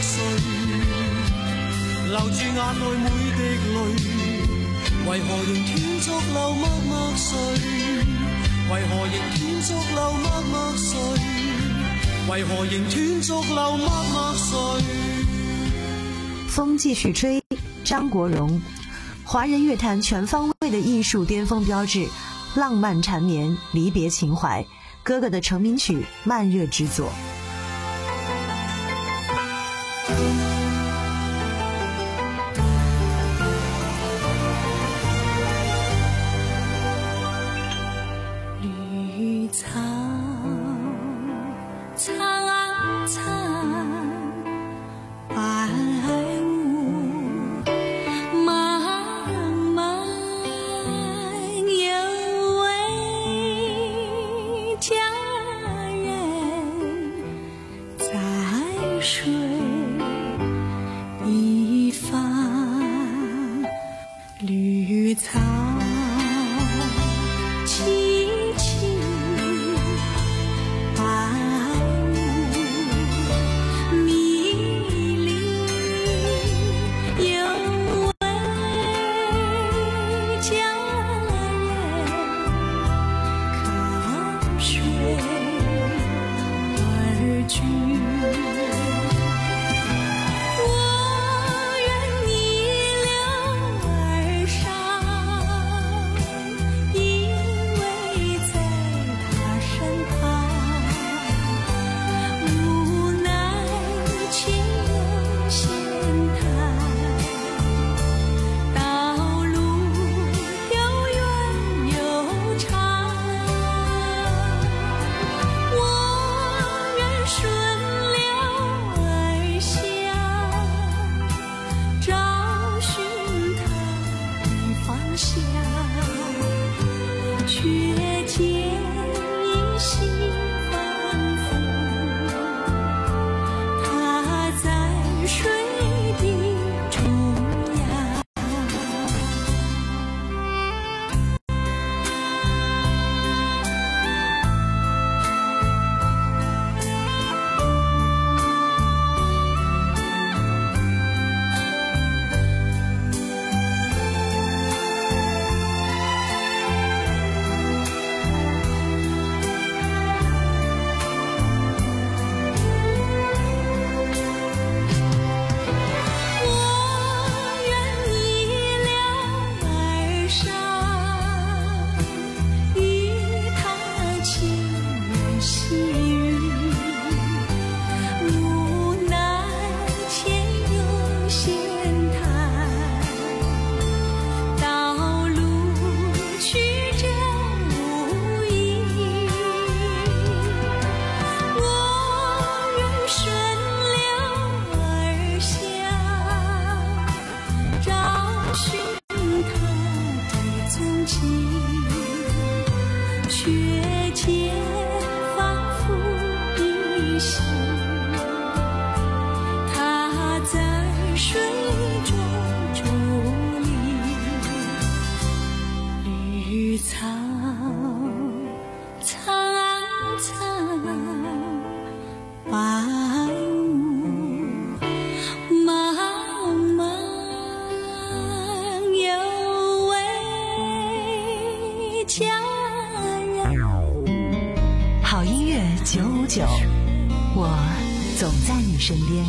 誰，流住眼內每滴淚，為何仍斷續流默默睡？為何仍斷續流默默睡？為何仍斷續流默默睡？ 風繼續吹，張國榮，華人樂壇全方位的藝術巔峰標誌，浪漫纏綿，離別情懷，哥哥的成名曲《慢熱之作》。 绿草苍苍，白雾茫茫，有位佳人在水一方，绿草九五九，我总在你身边。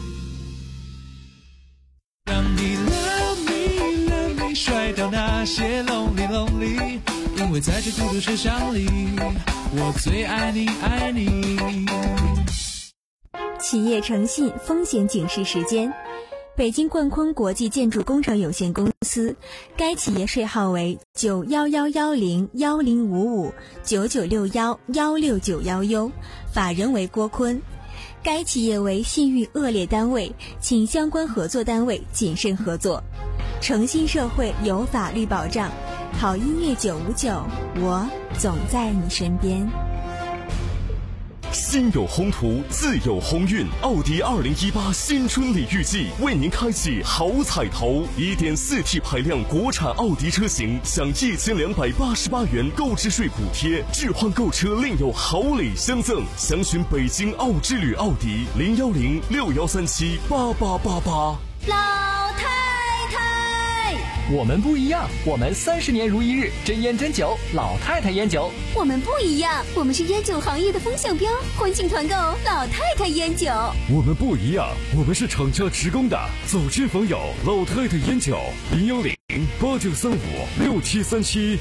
让你 love me love me 甩掉那些 lonely lonely， 因为在这孤独车厢里，我最爱你爱你。 企业诚信风险警示时间。北京冠坤国际建筑工程有限公司，该企业税号为九幺幺幺零幺零五五九九六幺幺六九幺 U， 法人为郭坤。该企业为信誉恶劣单位，请相关合作单位谨慎合作。诚信社会有法律保障，好音乐九五九，我总在你身边。 心有宏图，自有鸿运。奥迪二零一八新春礼遇季为您开启好彩头， 一点四 T 排量国产奥迪车型享一千两百八十八元购置税补贴，置换购车另有好礼相赠。详询北京奥之旅奥迪零幺零六幺三七八八八八。 老太太， 我们不一样，我们三十年如一日，真烟真酒，老太太烟酒。 我们不一样，我们是烟酒行业的风向标，欢庆团购老太太烟酒。 我们不一样，我们是厂家直供的，走亲访友老太太烟酒零幺零八九三五六七三七。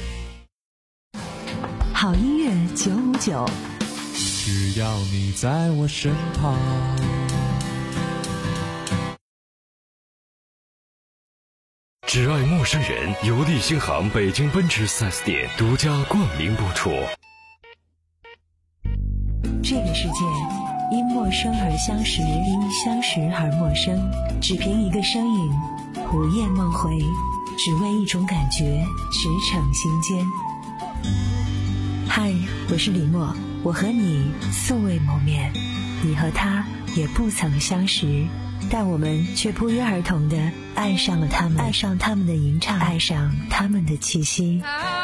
好音乐九五九， 只要你在我身旁。 只爱陌生人由利星行北京奔驰 四 S 店独家冠名播出。 这个世界因陌生而相识，因相识而陌生，只凭一个声音，午夜梦回，只为一种感觉，驰骋心间。嗨，我是李默，我和你素未谋面，你和他也不曾相识，但我们却不约而同地爱上了他们，爱上他们的吟唱，爱上他们的气息。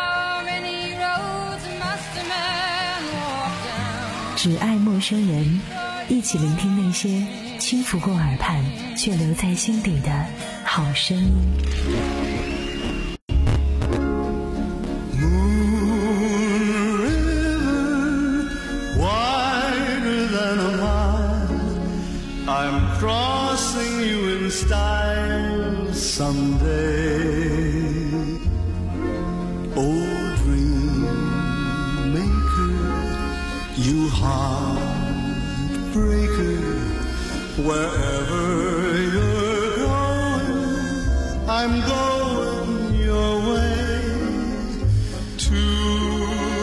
只爱陌生人，一起聆听那些轻拂过耳畔却留在心底的好声音。 I'm crossing you in style someday. Oh, dream maker, you heartbreaker, wherever you're going, I'm going your way. Two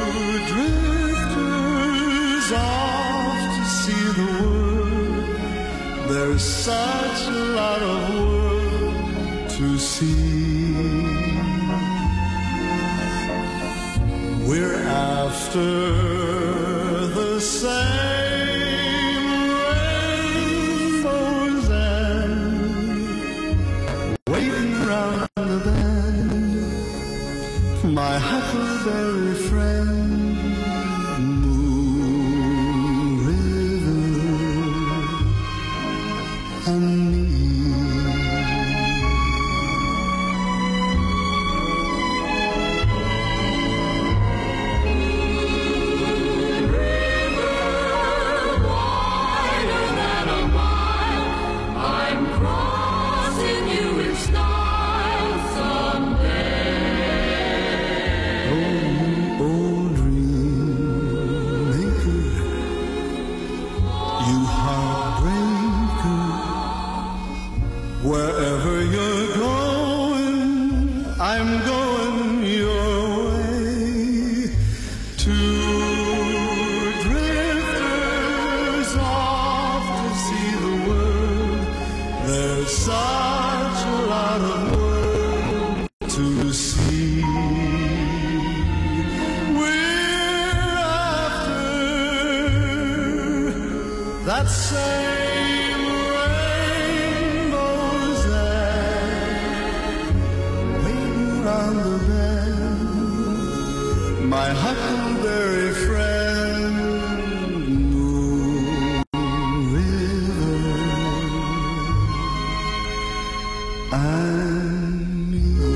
drifters off to see the world. There's such a lot of world to see. We're after the same rainbow's end, waiting round the bend, my huckleberry friend. Wherever you're going, I'm going your way. Two drifters off to see the world. There's such a lot of world to see. We're after that same my huckleberry friend, Moon River, and you.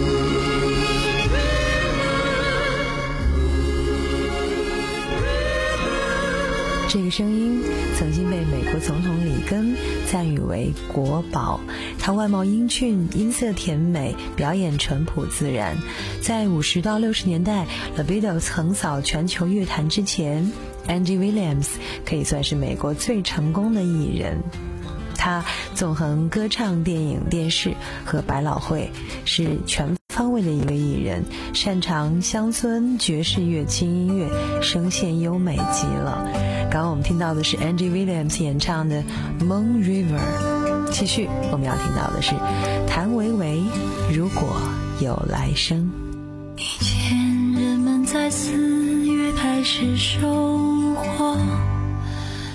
这个声音曾经被美国总统里根赞誉为国宝，他外貌英俊，音色甜美，表演淳朴自然。在五十到六十年代 The Beatles 横扫全球乐坛之前， Andy Williams 可以算是美国最成功的艺人。他纵横歌唱、电影、电视和百老汇，是全方位的一个艺人，擅长乡村、爵士乐、轻音乐，声线优美极了。刚刚我们听到的是 Andy Williams 演唱的 Moon River。继续我们要听到的是谭维维如果有来生。 以前人们在四月开始收获，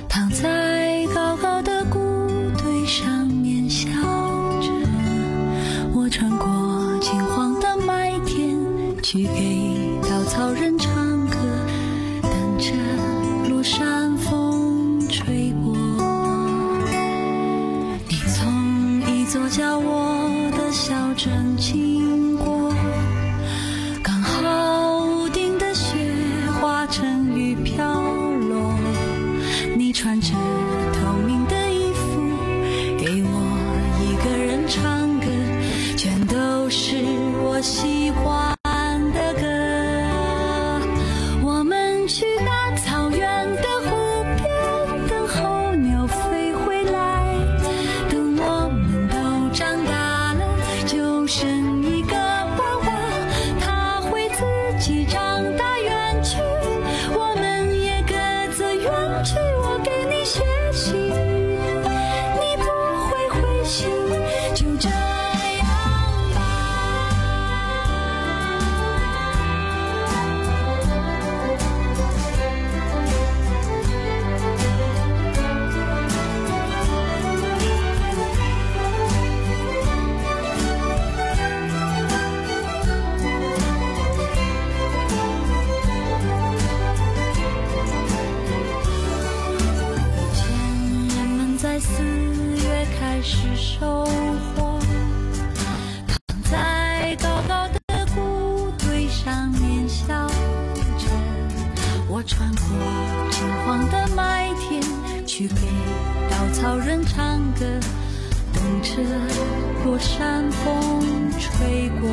躺在高高的谷堆上面笑着，我穿过金黄的麦田，去给稻草人唱歌，等着落山风吹过。你从一座叫我的小镇经过，刚好屋顶的雪化成雨飘落，你穿着透明的衣服给我一个人唱歌，全都是我喜欢的歌。我们去大草原的湖边，等候鸟飞回来，等我们都长大了，就剩一个娃娃，他会自己长大远去，我们也各自远去。我给你写信，你不会回信，就这样吧。四月开始收获，躺在高高的谷堆上面笑着，我穿过金黄的麦田，去给稻草人唱歌，等着落山风吹过。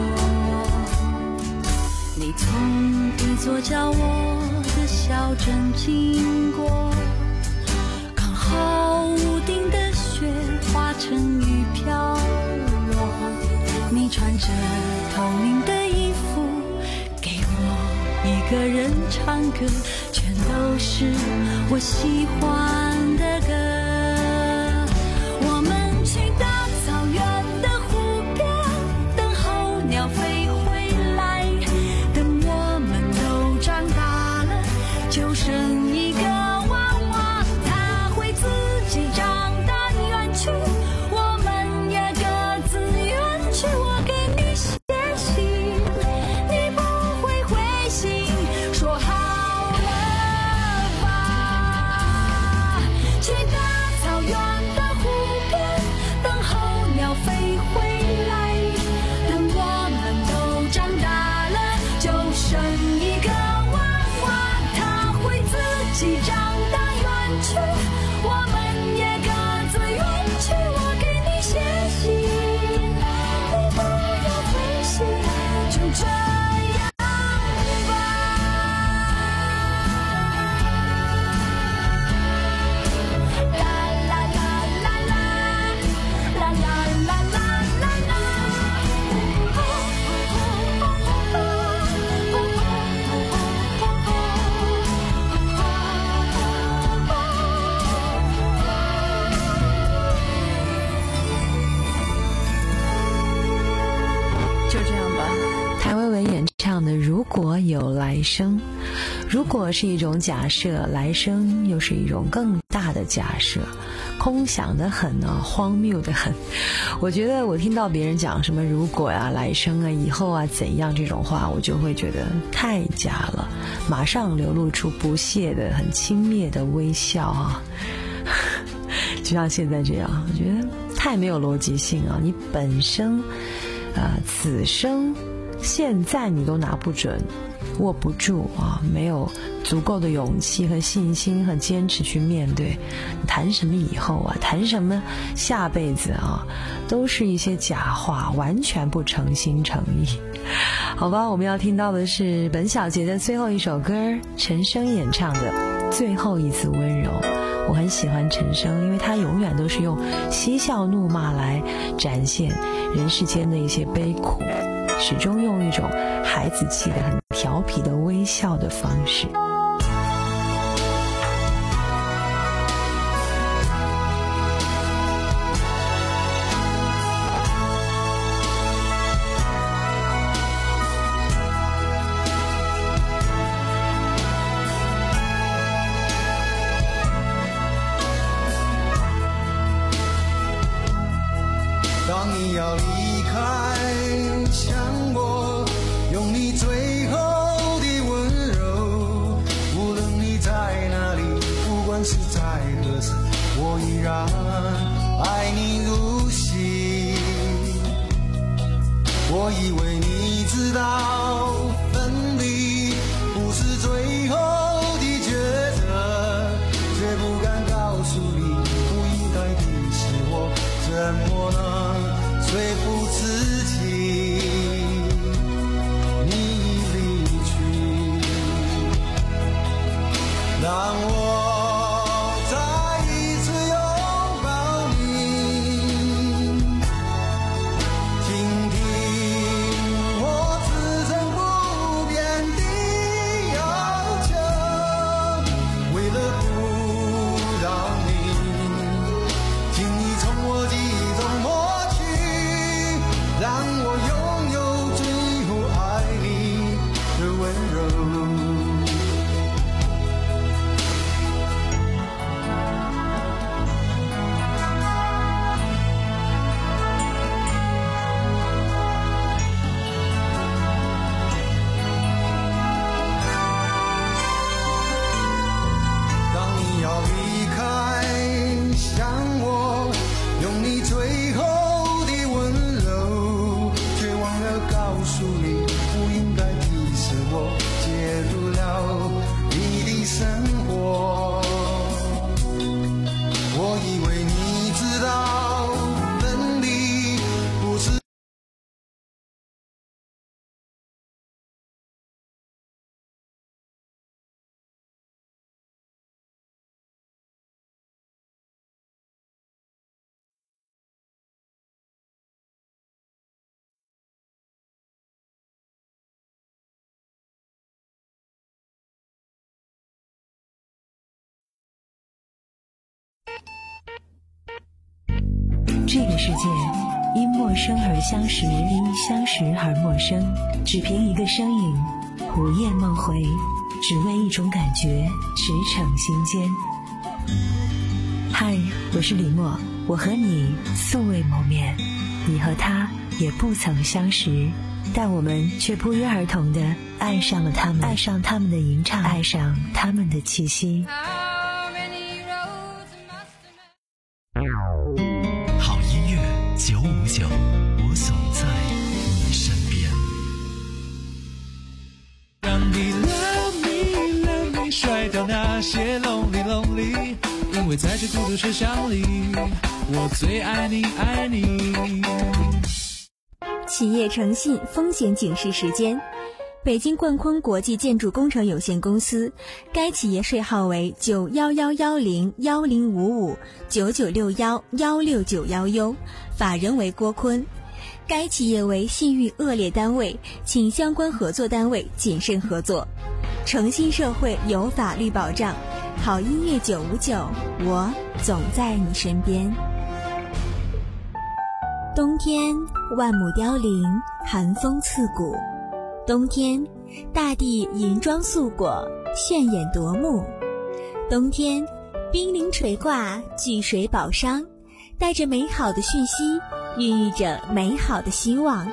你从一座叫我的小镇经过，刚好屋顶的雪化成雨飘落，你穿着透明的衣服给我一个人唱歌，全都是我喜欢的歌。我们去大草原的湖边，等候鸟飞回来，等我们都长大了，就剩一个娃娃，他会自己长大远去，我们也各自远去。我给你写信，你不会回信，说好了吧。去大草原的湖边，等候鸟飞回来，等我们都长大了，就剩一个娃娃，他会自己长大远去，我们也各自远去。我给你写信，你不要回信，就这样吧。啦啦啦啦啦，啦啦啦啦啦啦。 就这样吧。谭维维演唱的《如果有来生》，如果是一种假设，来生又是一种更大的假设，空想的很呢、啊，荒谬的很。我觉得我听到别人讲什么如果啊、来生啊、以后啊怎样这种话，我就会觉得太假了，马上流露出不屑的、很轻蔑的微笑啊。就像现在这样，我觉得太没有逻辑性啊！你本身，呃，此生现在你都拿不准，握不住啊，没有足够的勇气和信心和坚持去面对，谈什么以后啊，谈什么下辈子啊，都是一些假话，完全不诚心诚意。好吧，我们要听到的是本小节的最后一首歌，陈升演唱的《最后一次温柔》。我很喜欢陈升，因为他永远都是用嬉笑怒骂来展现人世间的一些悲苦，始终用一种孩子气的很调皮的微笑的方式。 当你要离开，想我，用你最后的温柔。无论你在哪里，不管是在何时，我依然爱你如昔。我以为你知道，分离不是最后的抉择，却不敢告诉你，不应该的是我，怎么能说服自己你离去？让我再一次拥抱你，听听我此生不变的要求，为了不让你，请你从我记忆中抹去，让我拥有最后爱你的温柔。当你要离开，想我，用你最后的温柔，却忘了告诉你，不应该的是我介入了你的生活。我以为你知道，分离不是这个世界因陌生而相识，因相识而陌生。只凭一个声音，午夜梦回，只为一种感觉，驰骋心间。嗨，我是李默，我和你素未谋面，你和他也不曾相识，但我们却不约而同地爱上了他们，爱上他们的吟唱，爱上他们的气息。 好音乐九五九，我总在你身边。 让你 love me love me 甩掉那些 lonely lonely， 因为在这孤独车厢里，我最爱你爱你。 企业诚信风险警示时间。北京冠坤国际建筑工程有限公司，该企业税号为九幺幺幺零幺零五五九九六幺幺六九幺 U， 法人为郭坤。该企业为信誉恶劣单位，请相关合作单位谨慎合作。诚信社会有法律保障，好音乐九五九，我总在你身边。冬天万木凋零，寒风刺骨。冬天，大地银装素裹，炫眼夺目。冬天，冰凌垂挂，聚水宝商，带着美好的讯息，孕育着美好的希望。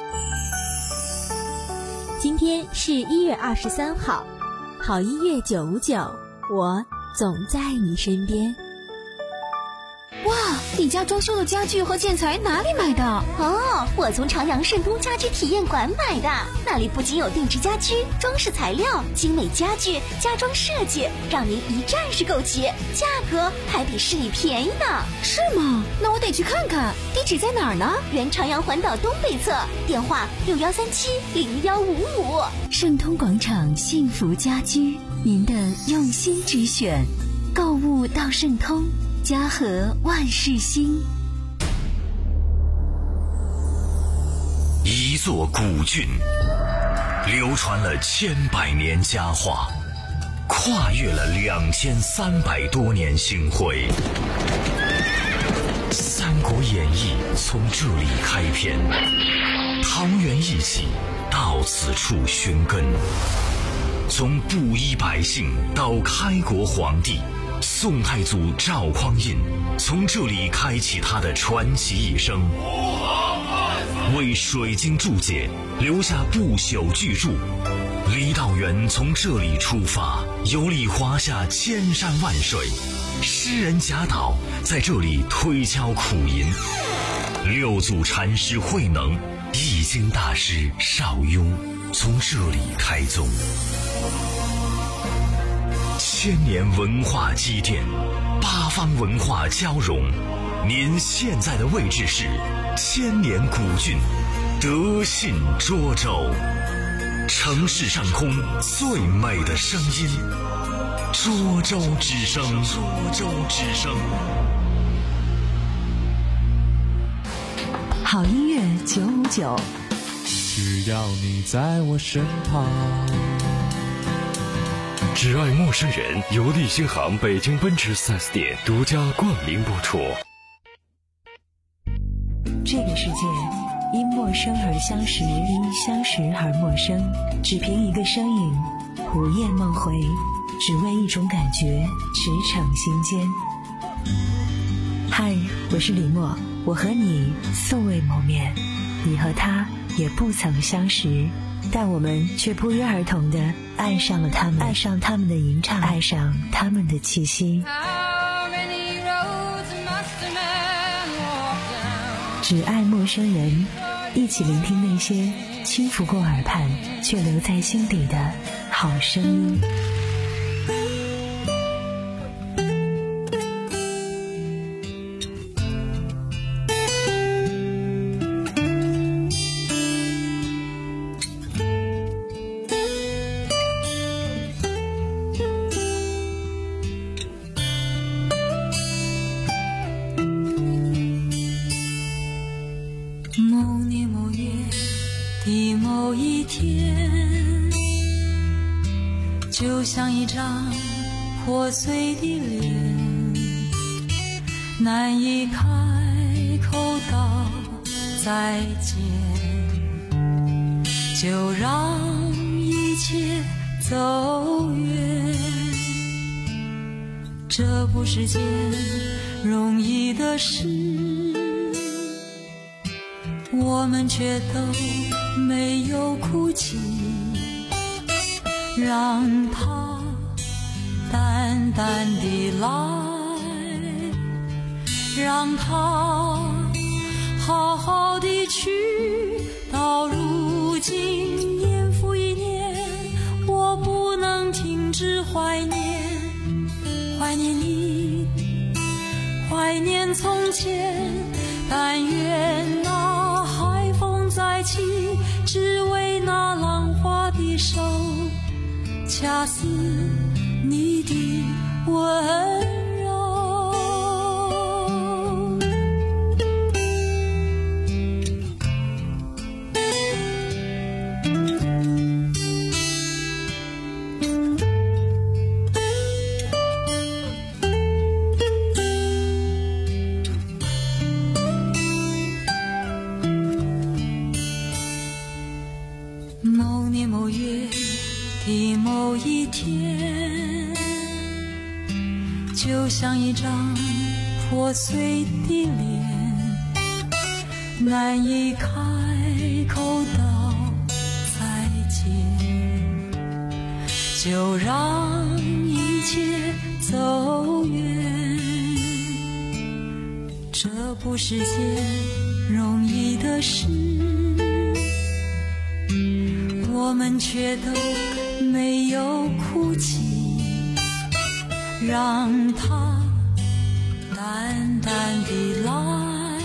今天是一月二十三号，好音乐九五九，我总在你身边。 哇，你家装修的家具和建材哪里买的？哦，我从朝阳盛通家居体验馆买的。那里不仅有定制家居、装饰材料、精美家具、家装设计，让您一站式购齐，价格还比市里便宜呢。是吗？那我得去看看。地址在哪儿呢？原朝阳环岛东北侧，电话六幺三七零幺五五。 盛通广场幸福家居，您的用心之选。购物到盛通，家和万事兴。 一座古郡，流传了千百年佳话，跨越了两千三百多年星辉。《三国演义》从这里开篇，桃园一起到此处寻根。从布衣百姓到开国皇帝， 宋太祖赵匡胤从这里开启他的传奇一生，为水晶注解，留下不朽巨著。李道元从这里出发，游历华夏千山万水。诗人贾岛在这里推敲苦吟，六祖禅师慧能、易经大师邵雍从这里开宗。千年文化积淀，八方文化交融。您现在的位置是千年古郡德信涿州，城市上空最美的声音，涿州之声。涿州之声。 好音乐九五九， 只要你在我身旁。 只爱陌生人由立新航北京奔驰 四 S 店独家冠名播出。 这个世界因陌生而相识，因相识而陌生。只凭一个身影，午夜梦回，只为一种感觉，驰骋心间。嗨，我是李默，我和你素未谋面，你和他也不曾相识，但我们却不约而同地爱上了他们，爱上他们的吟唱，爱上他们的气息。只爱陌生人，一起聆听那些轻拂过耳畔却留在心底的好声音。 就像一张破碎的脸，难以开口道再见，就让一切走远。这不是件容易的事，我们却都没有哭泣，让它淡淡地来，让它好好地去。到如今年复一年，我不能停止怀念，怀念你，怀念从前。但愿那海风再起，只为那浪花的手掐死你的温柔。某年某月的某一天，就像一张破碎的脸，难以开口道再见，就让一切走远。这不是件容易的事，我们却都没有哭泣，让它淡淡地来，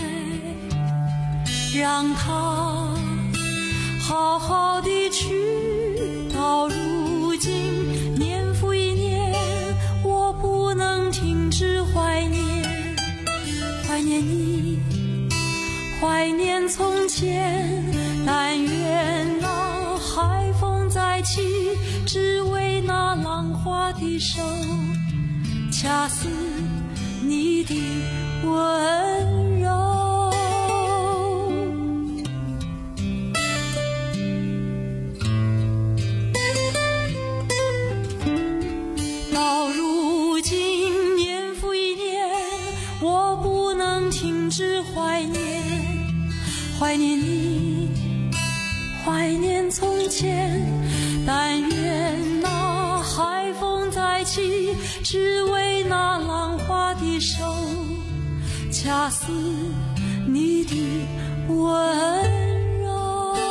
让它好好地去。到如今年复一年，我不能停止怀念，怀念你，怀念从前。但愿那海风再起，只为那浪花的手掐死你的温柔。到如今怀念你，怀念从前，但愿那海风再起，只为那浪花的手，恰似你的温柔。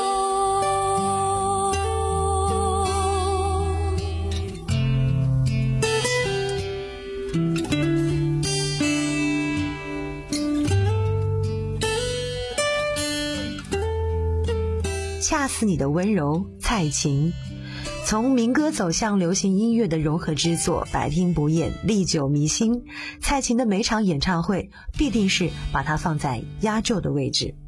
恰似你的温柔，蔡琴。从民歌走向流行音乐的融合之作，百听不厌，历久弥新。蔡琴的每场演唱会必定是把它放在压轴的位置。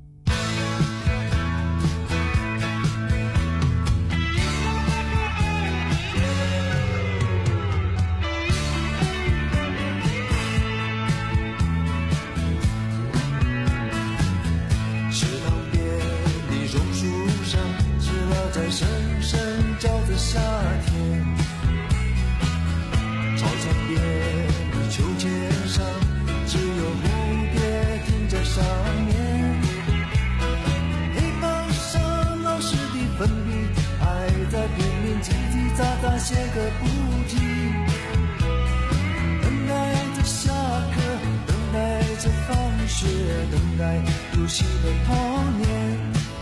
写个不停，等待着下课，等待着放学，等待游戏的童年。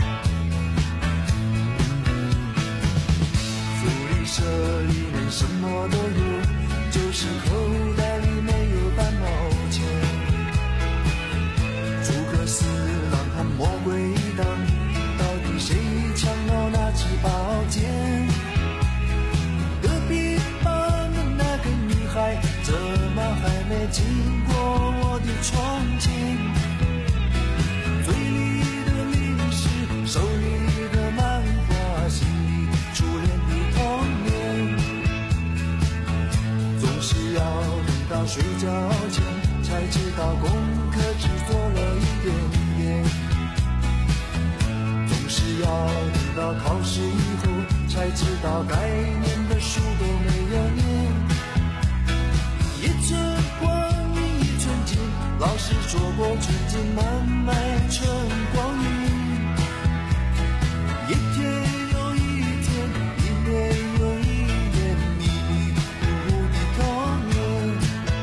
福利社里面什么都有，就是口袋里没有半毛钱。诸葛四郎和魔鬼党，到底谁抢到那支宝剑？怎么还没经过我的窗前？嘴里的零食，手里的漫画，心里初恋的童年。总是要等到睡觉前，才知道功课只做了一点点。总是要等到考试以后，才知道该念的书都没有念。一寸光阴一寸金，老师说过纯金难买春光阴。一天又一天，一年又一年，迷迷糊糊的童年。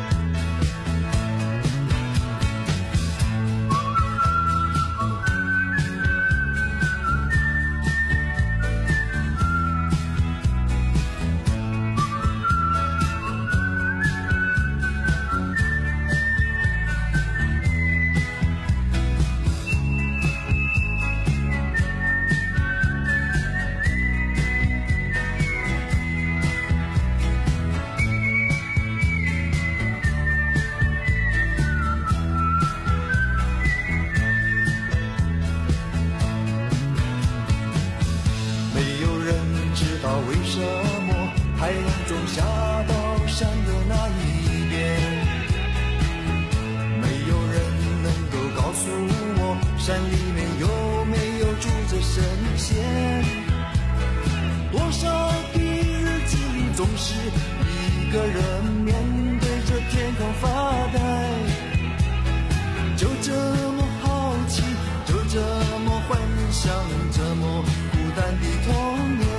太阳总下到山的那一边，没有人能够告诉我，山里面有没有住着神仙。多少的日子里，总是一个人面对着天空发呆，就这么好奇，就这么幻想，这么孤单的童年。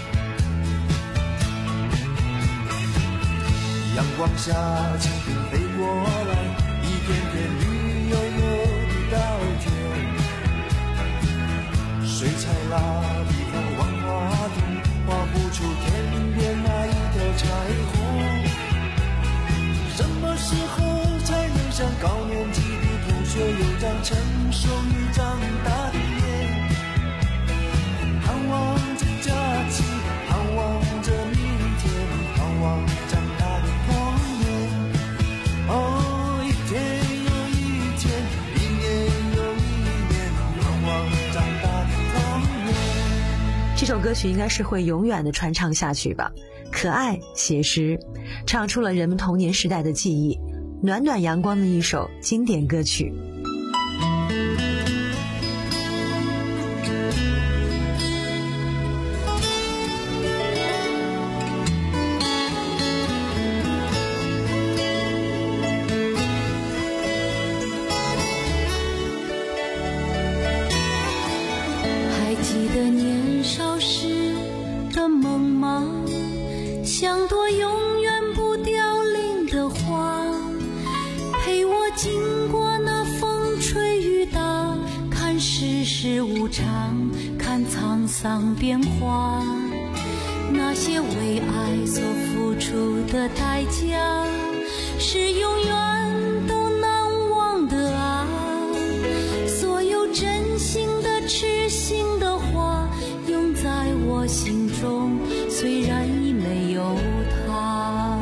阳光下，蜻蜓飞过来，一片片绿油油的稻田。水彩蜡笔和万花筒，画不出天边那一条彩虹。什么时候才能像高年级的同学，有张成熟与长大的脸？盼望着假期，盼望着明天，盼望长大的童年。哦，一天又一天，一年又一年，盼望长大的童年。 这首歌曲应该是会永远的传唱下去吧。可爱写实，唱出了人们童年时代的记忆，暖暖阳光的一首经典歌曲。 得年少时的梦吗？像朵永远不凋零的花，陪我经过那风吹雨打，看世事无常，看沧桑变化。那些为爱所付出的代价，是永远都难忘的啊。所有真心的痴心的话，永在我心中，虽然已没有他。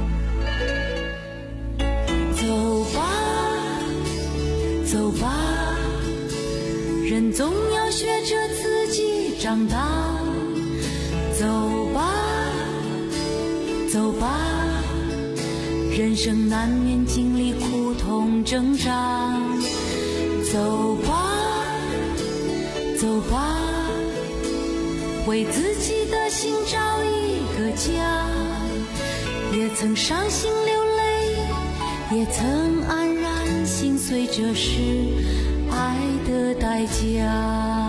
走吧走吧，人总要学着自己长大。走吧走吧，人生难免经历苦痛挣扎。走吧走吧，为自己的心找一个家。也曾伤心流泪，也曾黯然心碎，这是爱的代价。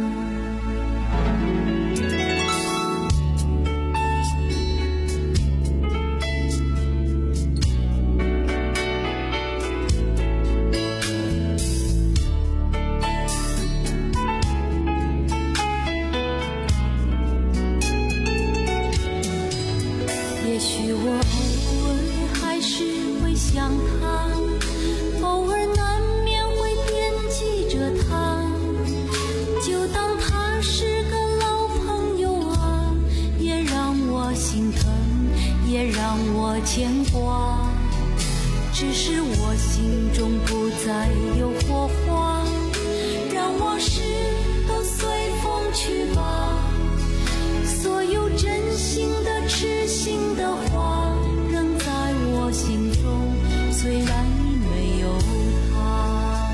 也许我偶尔还是会想他，偶尔难免会惦记着他，就当他是个老朋友啊，也让我心疼，也让我牵挂。只是我心中不再有火花，让往事都随风去吧。所有真心的痴心的话，仍在我心中，虽然已没有他。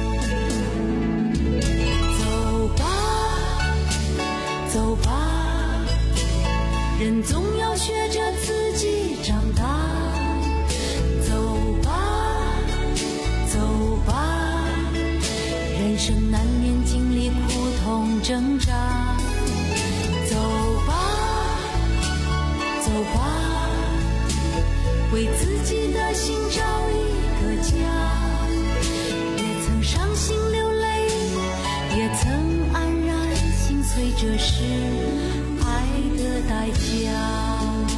走吧走吧，人总要学着自己长大。走吧走吧，人生难免经历苦痛挣扎。走吧走吧，为自己的心找一个家。也曾伤心流泪，也曾黯然心碎，这是爱的代价。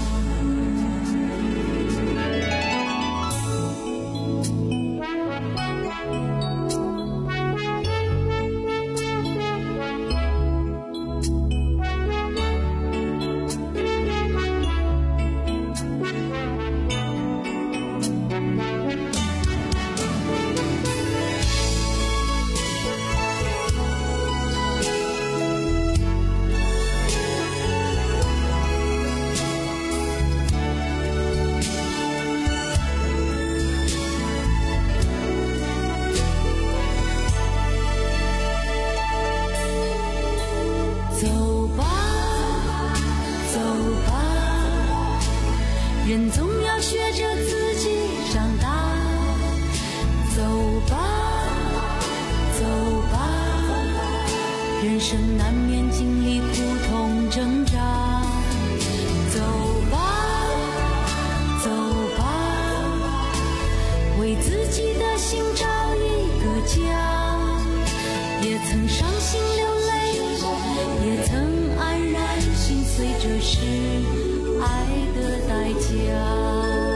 走吧走吧，人总要学着自己长大。走吧走吧，人生难免经历苦痛挣扎。走吧走吧，为自己的心找一个家。也曾伤心流泪，也曾黯然心碎，这是爱的代价。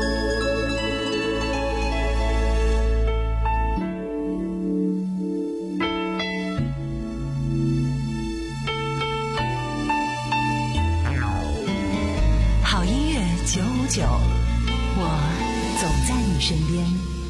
好音乐九五九，我总在你身边。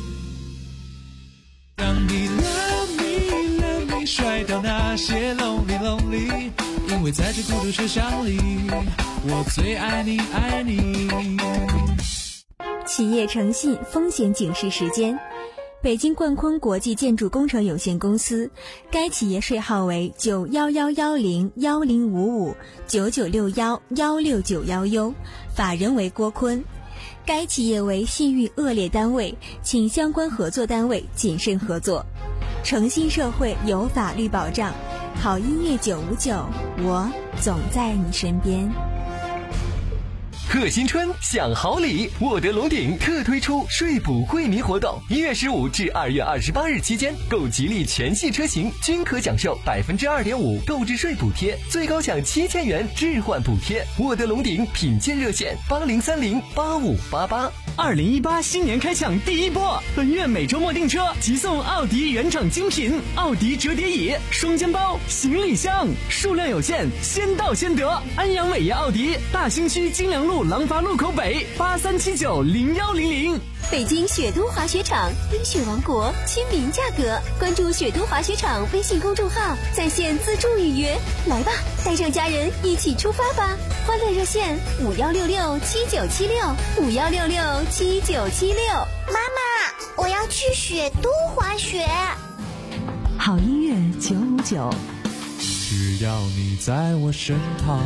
让你 love me love me 甩掉那些 lonely lonely， 因为在这孤独车厢里，我最爱你爱你。 企业诚信风险警示时间。北京冠坤国际建筑工程有限公司，该企业税号为九幺幺幺零幺零五五九九六幺幺六九幺 U， 法人为郭坤。该企业为信誉恶劣单位，请相关合作单位谨慎合作。诚信社会有法律保障， 好音乐九五九，我总在你身边。 贺新春享好礼，沃德龙鼎特推出税补惠民活动，一月十五至二月二十八日期间，购吉利全系车型均可享受百分之二点五购置税补贴，最高享七千元置换补贴。沃德龙鼎品鉴热线八零三零八五八八。 二零一八新年开抢第一波，本月每周末订车即送奥迪原厂精品奥迪折叠椅、双肩包、行李箱，数量有限，先到先得。安阳伟业奥迪大兴区金良路廊坊路口北八三七九零幺零零。 北京雪都滑雪场，冰雪王国，亲民价格。关注雪都滑雪场微信公众号，在线自助预约。来吧，带上家人一起出发吧！欢乐热线五幺六六七九七六五幺六六七九七六。 妈妈，我要去雪都滑雪。 好音乐九五九， 只要你在我身旁。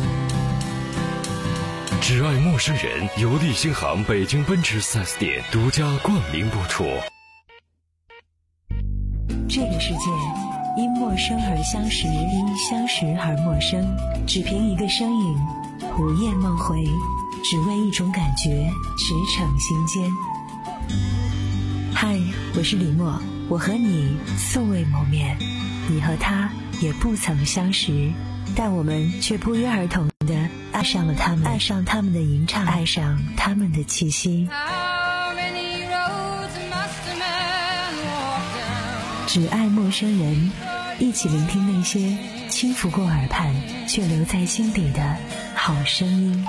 只爱陌生人，由利星行北京奔驰 四 S 店独家冠名播出。 这个世界因陌生而相识，因相识而陌生。只凭一个声音，午夜梦回，只为一种感觉，驰骋心间。嗨，我是李默，我和你素未谋面，你和他也不曾相识，但我们却不约而同的爱上了他们，爱上他们的吟唱，爱上他们的气息。只爱陌生人，一起聆听那些轻拂过耳畔却留在心底的好声音。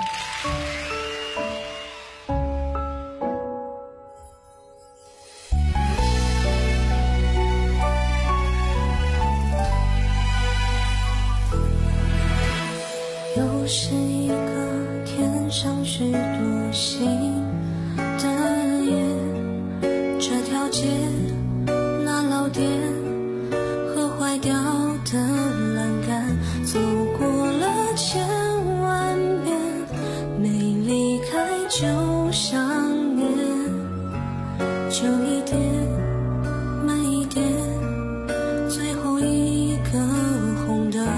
又是一个天上许多星的夜，这条街那老店和坏掉的栏杆，走过了千万遍，没离开就想念，就一点慢一点，最后一个红灯。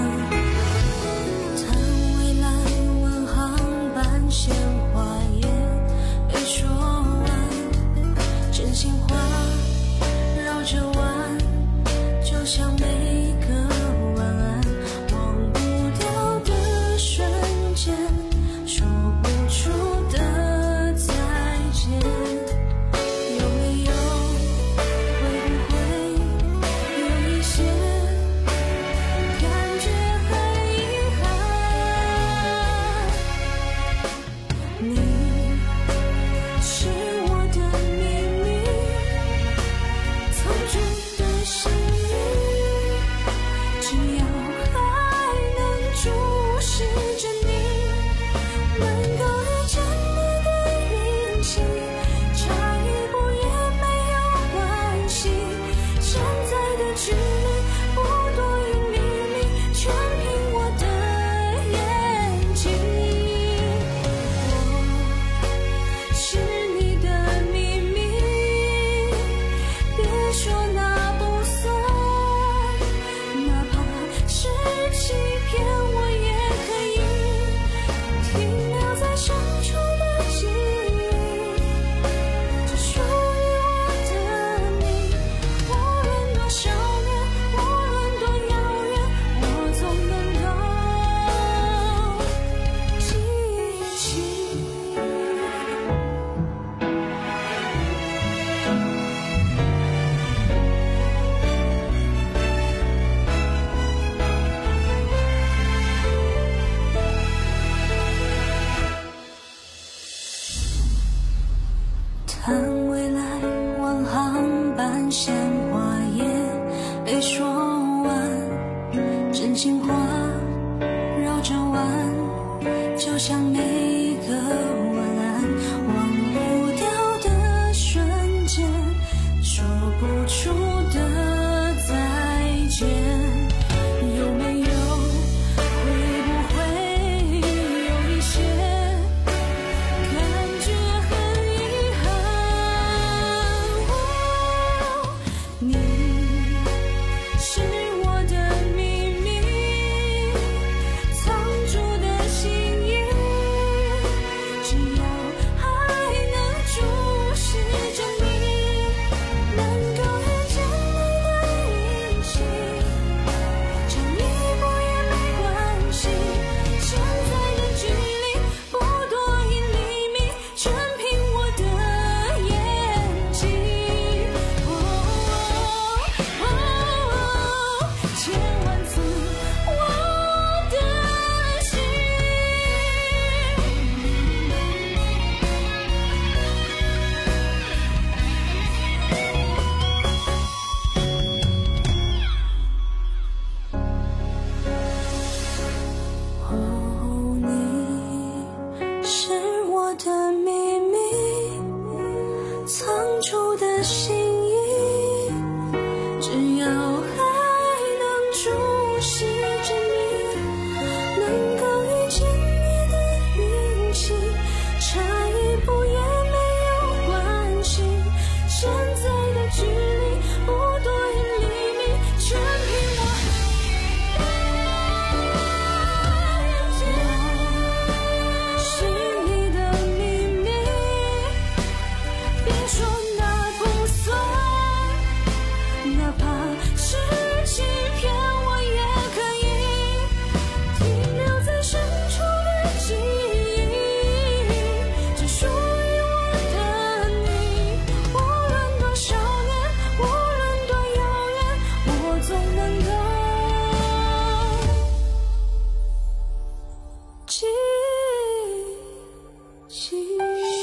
鲜花也没说完，真心话绕着弯，就像每个晚安，忘不掉的瞬间，说不出的再见。有没有，会不会有一些感觉很遗憾？你是我的秘密，藏住的心意，只要还能注视着你，能够遇见你的运气，差一步也没有关系。现在的距离不多于秘密，全凭我的眼睛。是你的秘密，别说那不算，哪怕是欺骗，我也可以停留在深处的记忆，只属于我的你。无论多少年，无论多遥远，我总能够记起。谈未来，望航班鲜花也没说完，真心话绕着弯，就像每个晚安，忘不掉的瞬间，说不出的再见。有没有，会不会有一些感觉很遗憾？哦，你是我的秘次我的心。哦，你是我的秘密，藏住的心意，只要还能注视着你，能够遇见你的运气，差一步也没有关系。现在的距离不多一厘米，全凭我是你的秘密，别说那不算，哪怕是欺骗我也可以停留在深处的记忆，只属于我的你。无论多少年，无论多遥远，我总能够记起。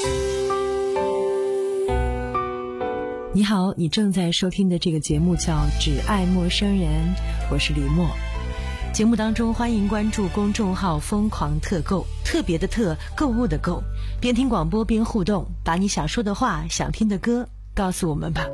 你好，你正在收听的这个节目叫《只爱陌生人》，我是李默。节目当中欢迎关注公众号疯狂特购，特别的特，购物的购，边听广播边互动，把你想说的话、想听的歌告诉我们吧。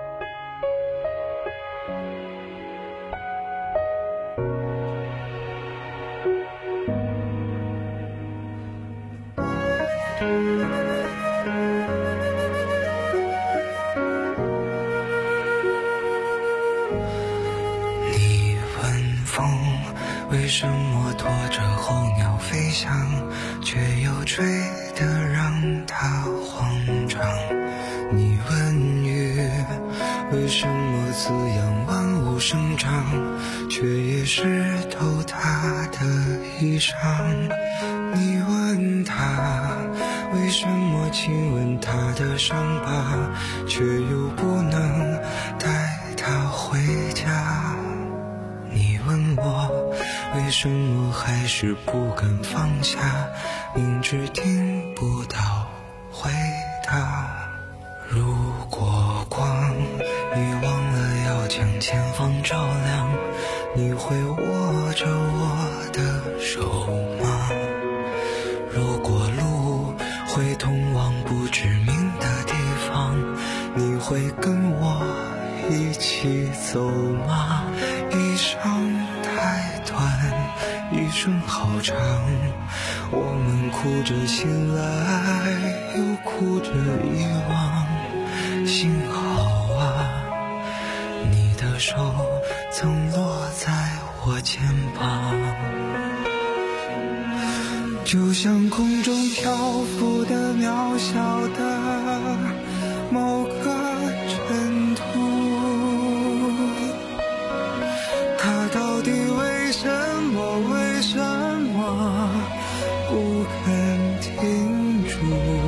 你问风为什么拖着候鸟飞翔，却又追得让它慌张。你问雨为什么滋养万物生长，却也湿透它的衣裳。你问他为什么亲吻他的伤疤，却又不能带他回家。你问我为什么还是不敢放下，明知听不到回答。如果光你忘了要将前方照亮，你会握着我的手吗？如果路会通往不知名的地方，你会跟我一起走吗？一生太短，一生好长，我们哭着醒来，又哭着遗忘。幸好啊，你的手曾落在我肩膀，就像空中漂浮的渺小的某个尘土，它到底为什么为什么不肯停住，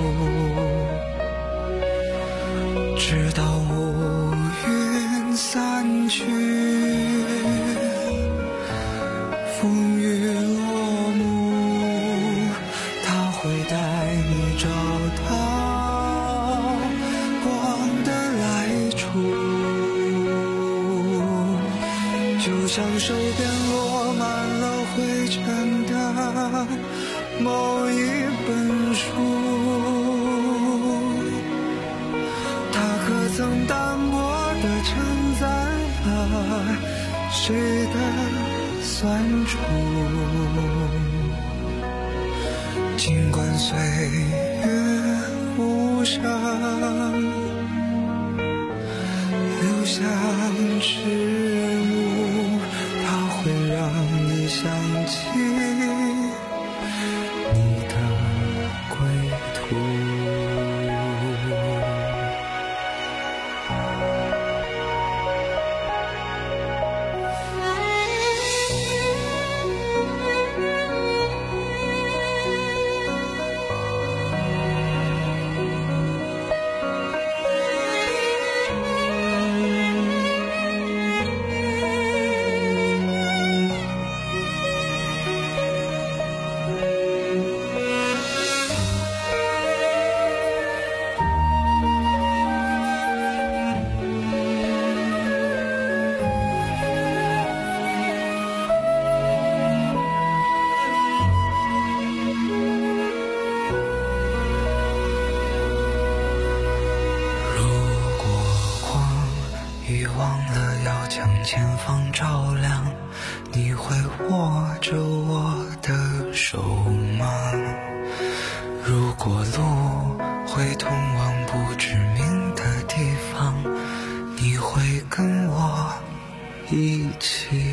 直到乌云散去，风雨落幕，它会带你找到光的来处，就像手边落满了灰尘的某一本书，它可曾淡薄地承载了谁的酸楚。尽管岁月无声，留下齿物，它会让你想起你的归途。 将前方照亮，你会握着我的手吗？如果路会通往不知名的地方，你会跟我一起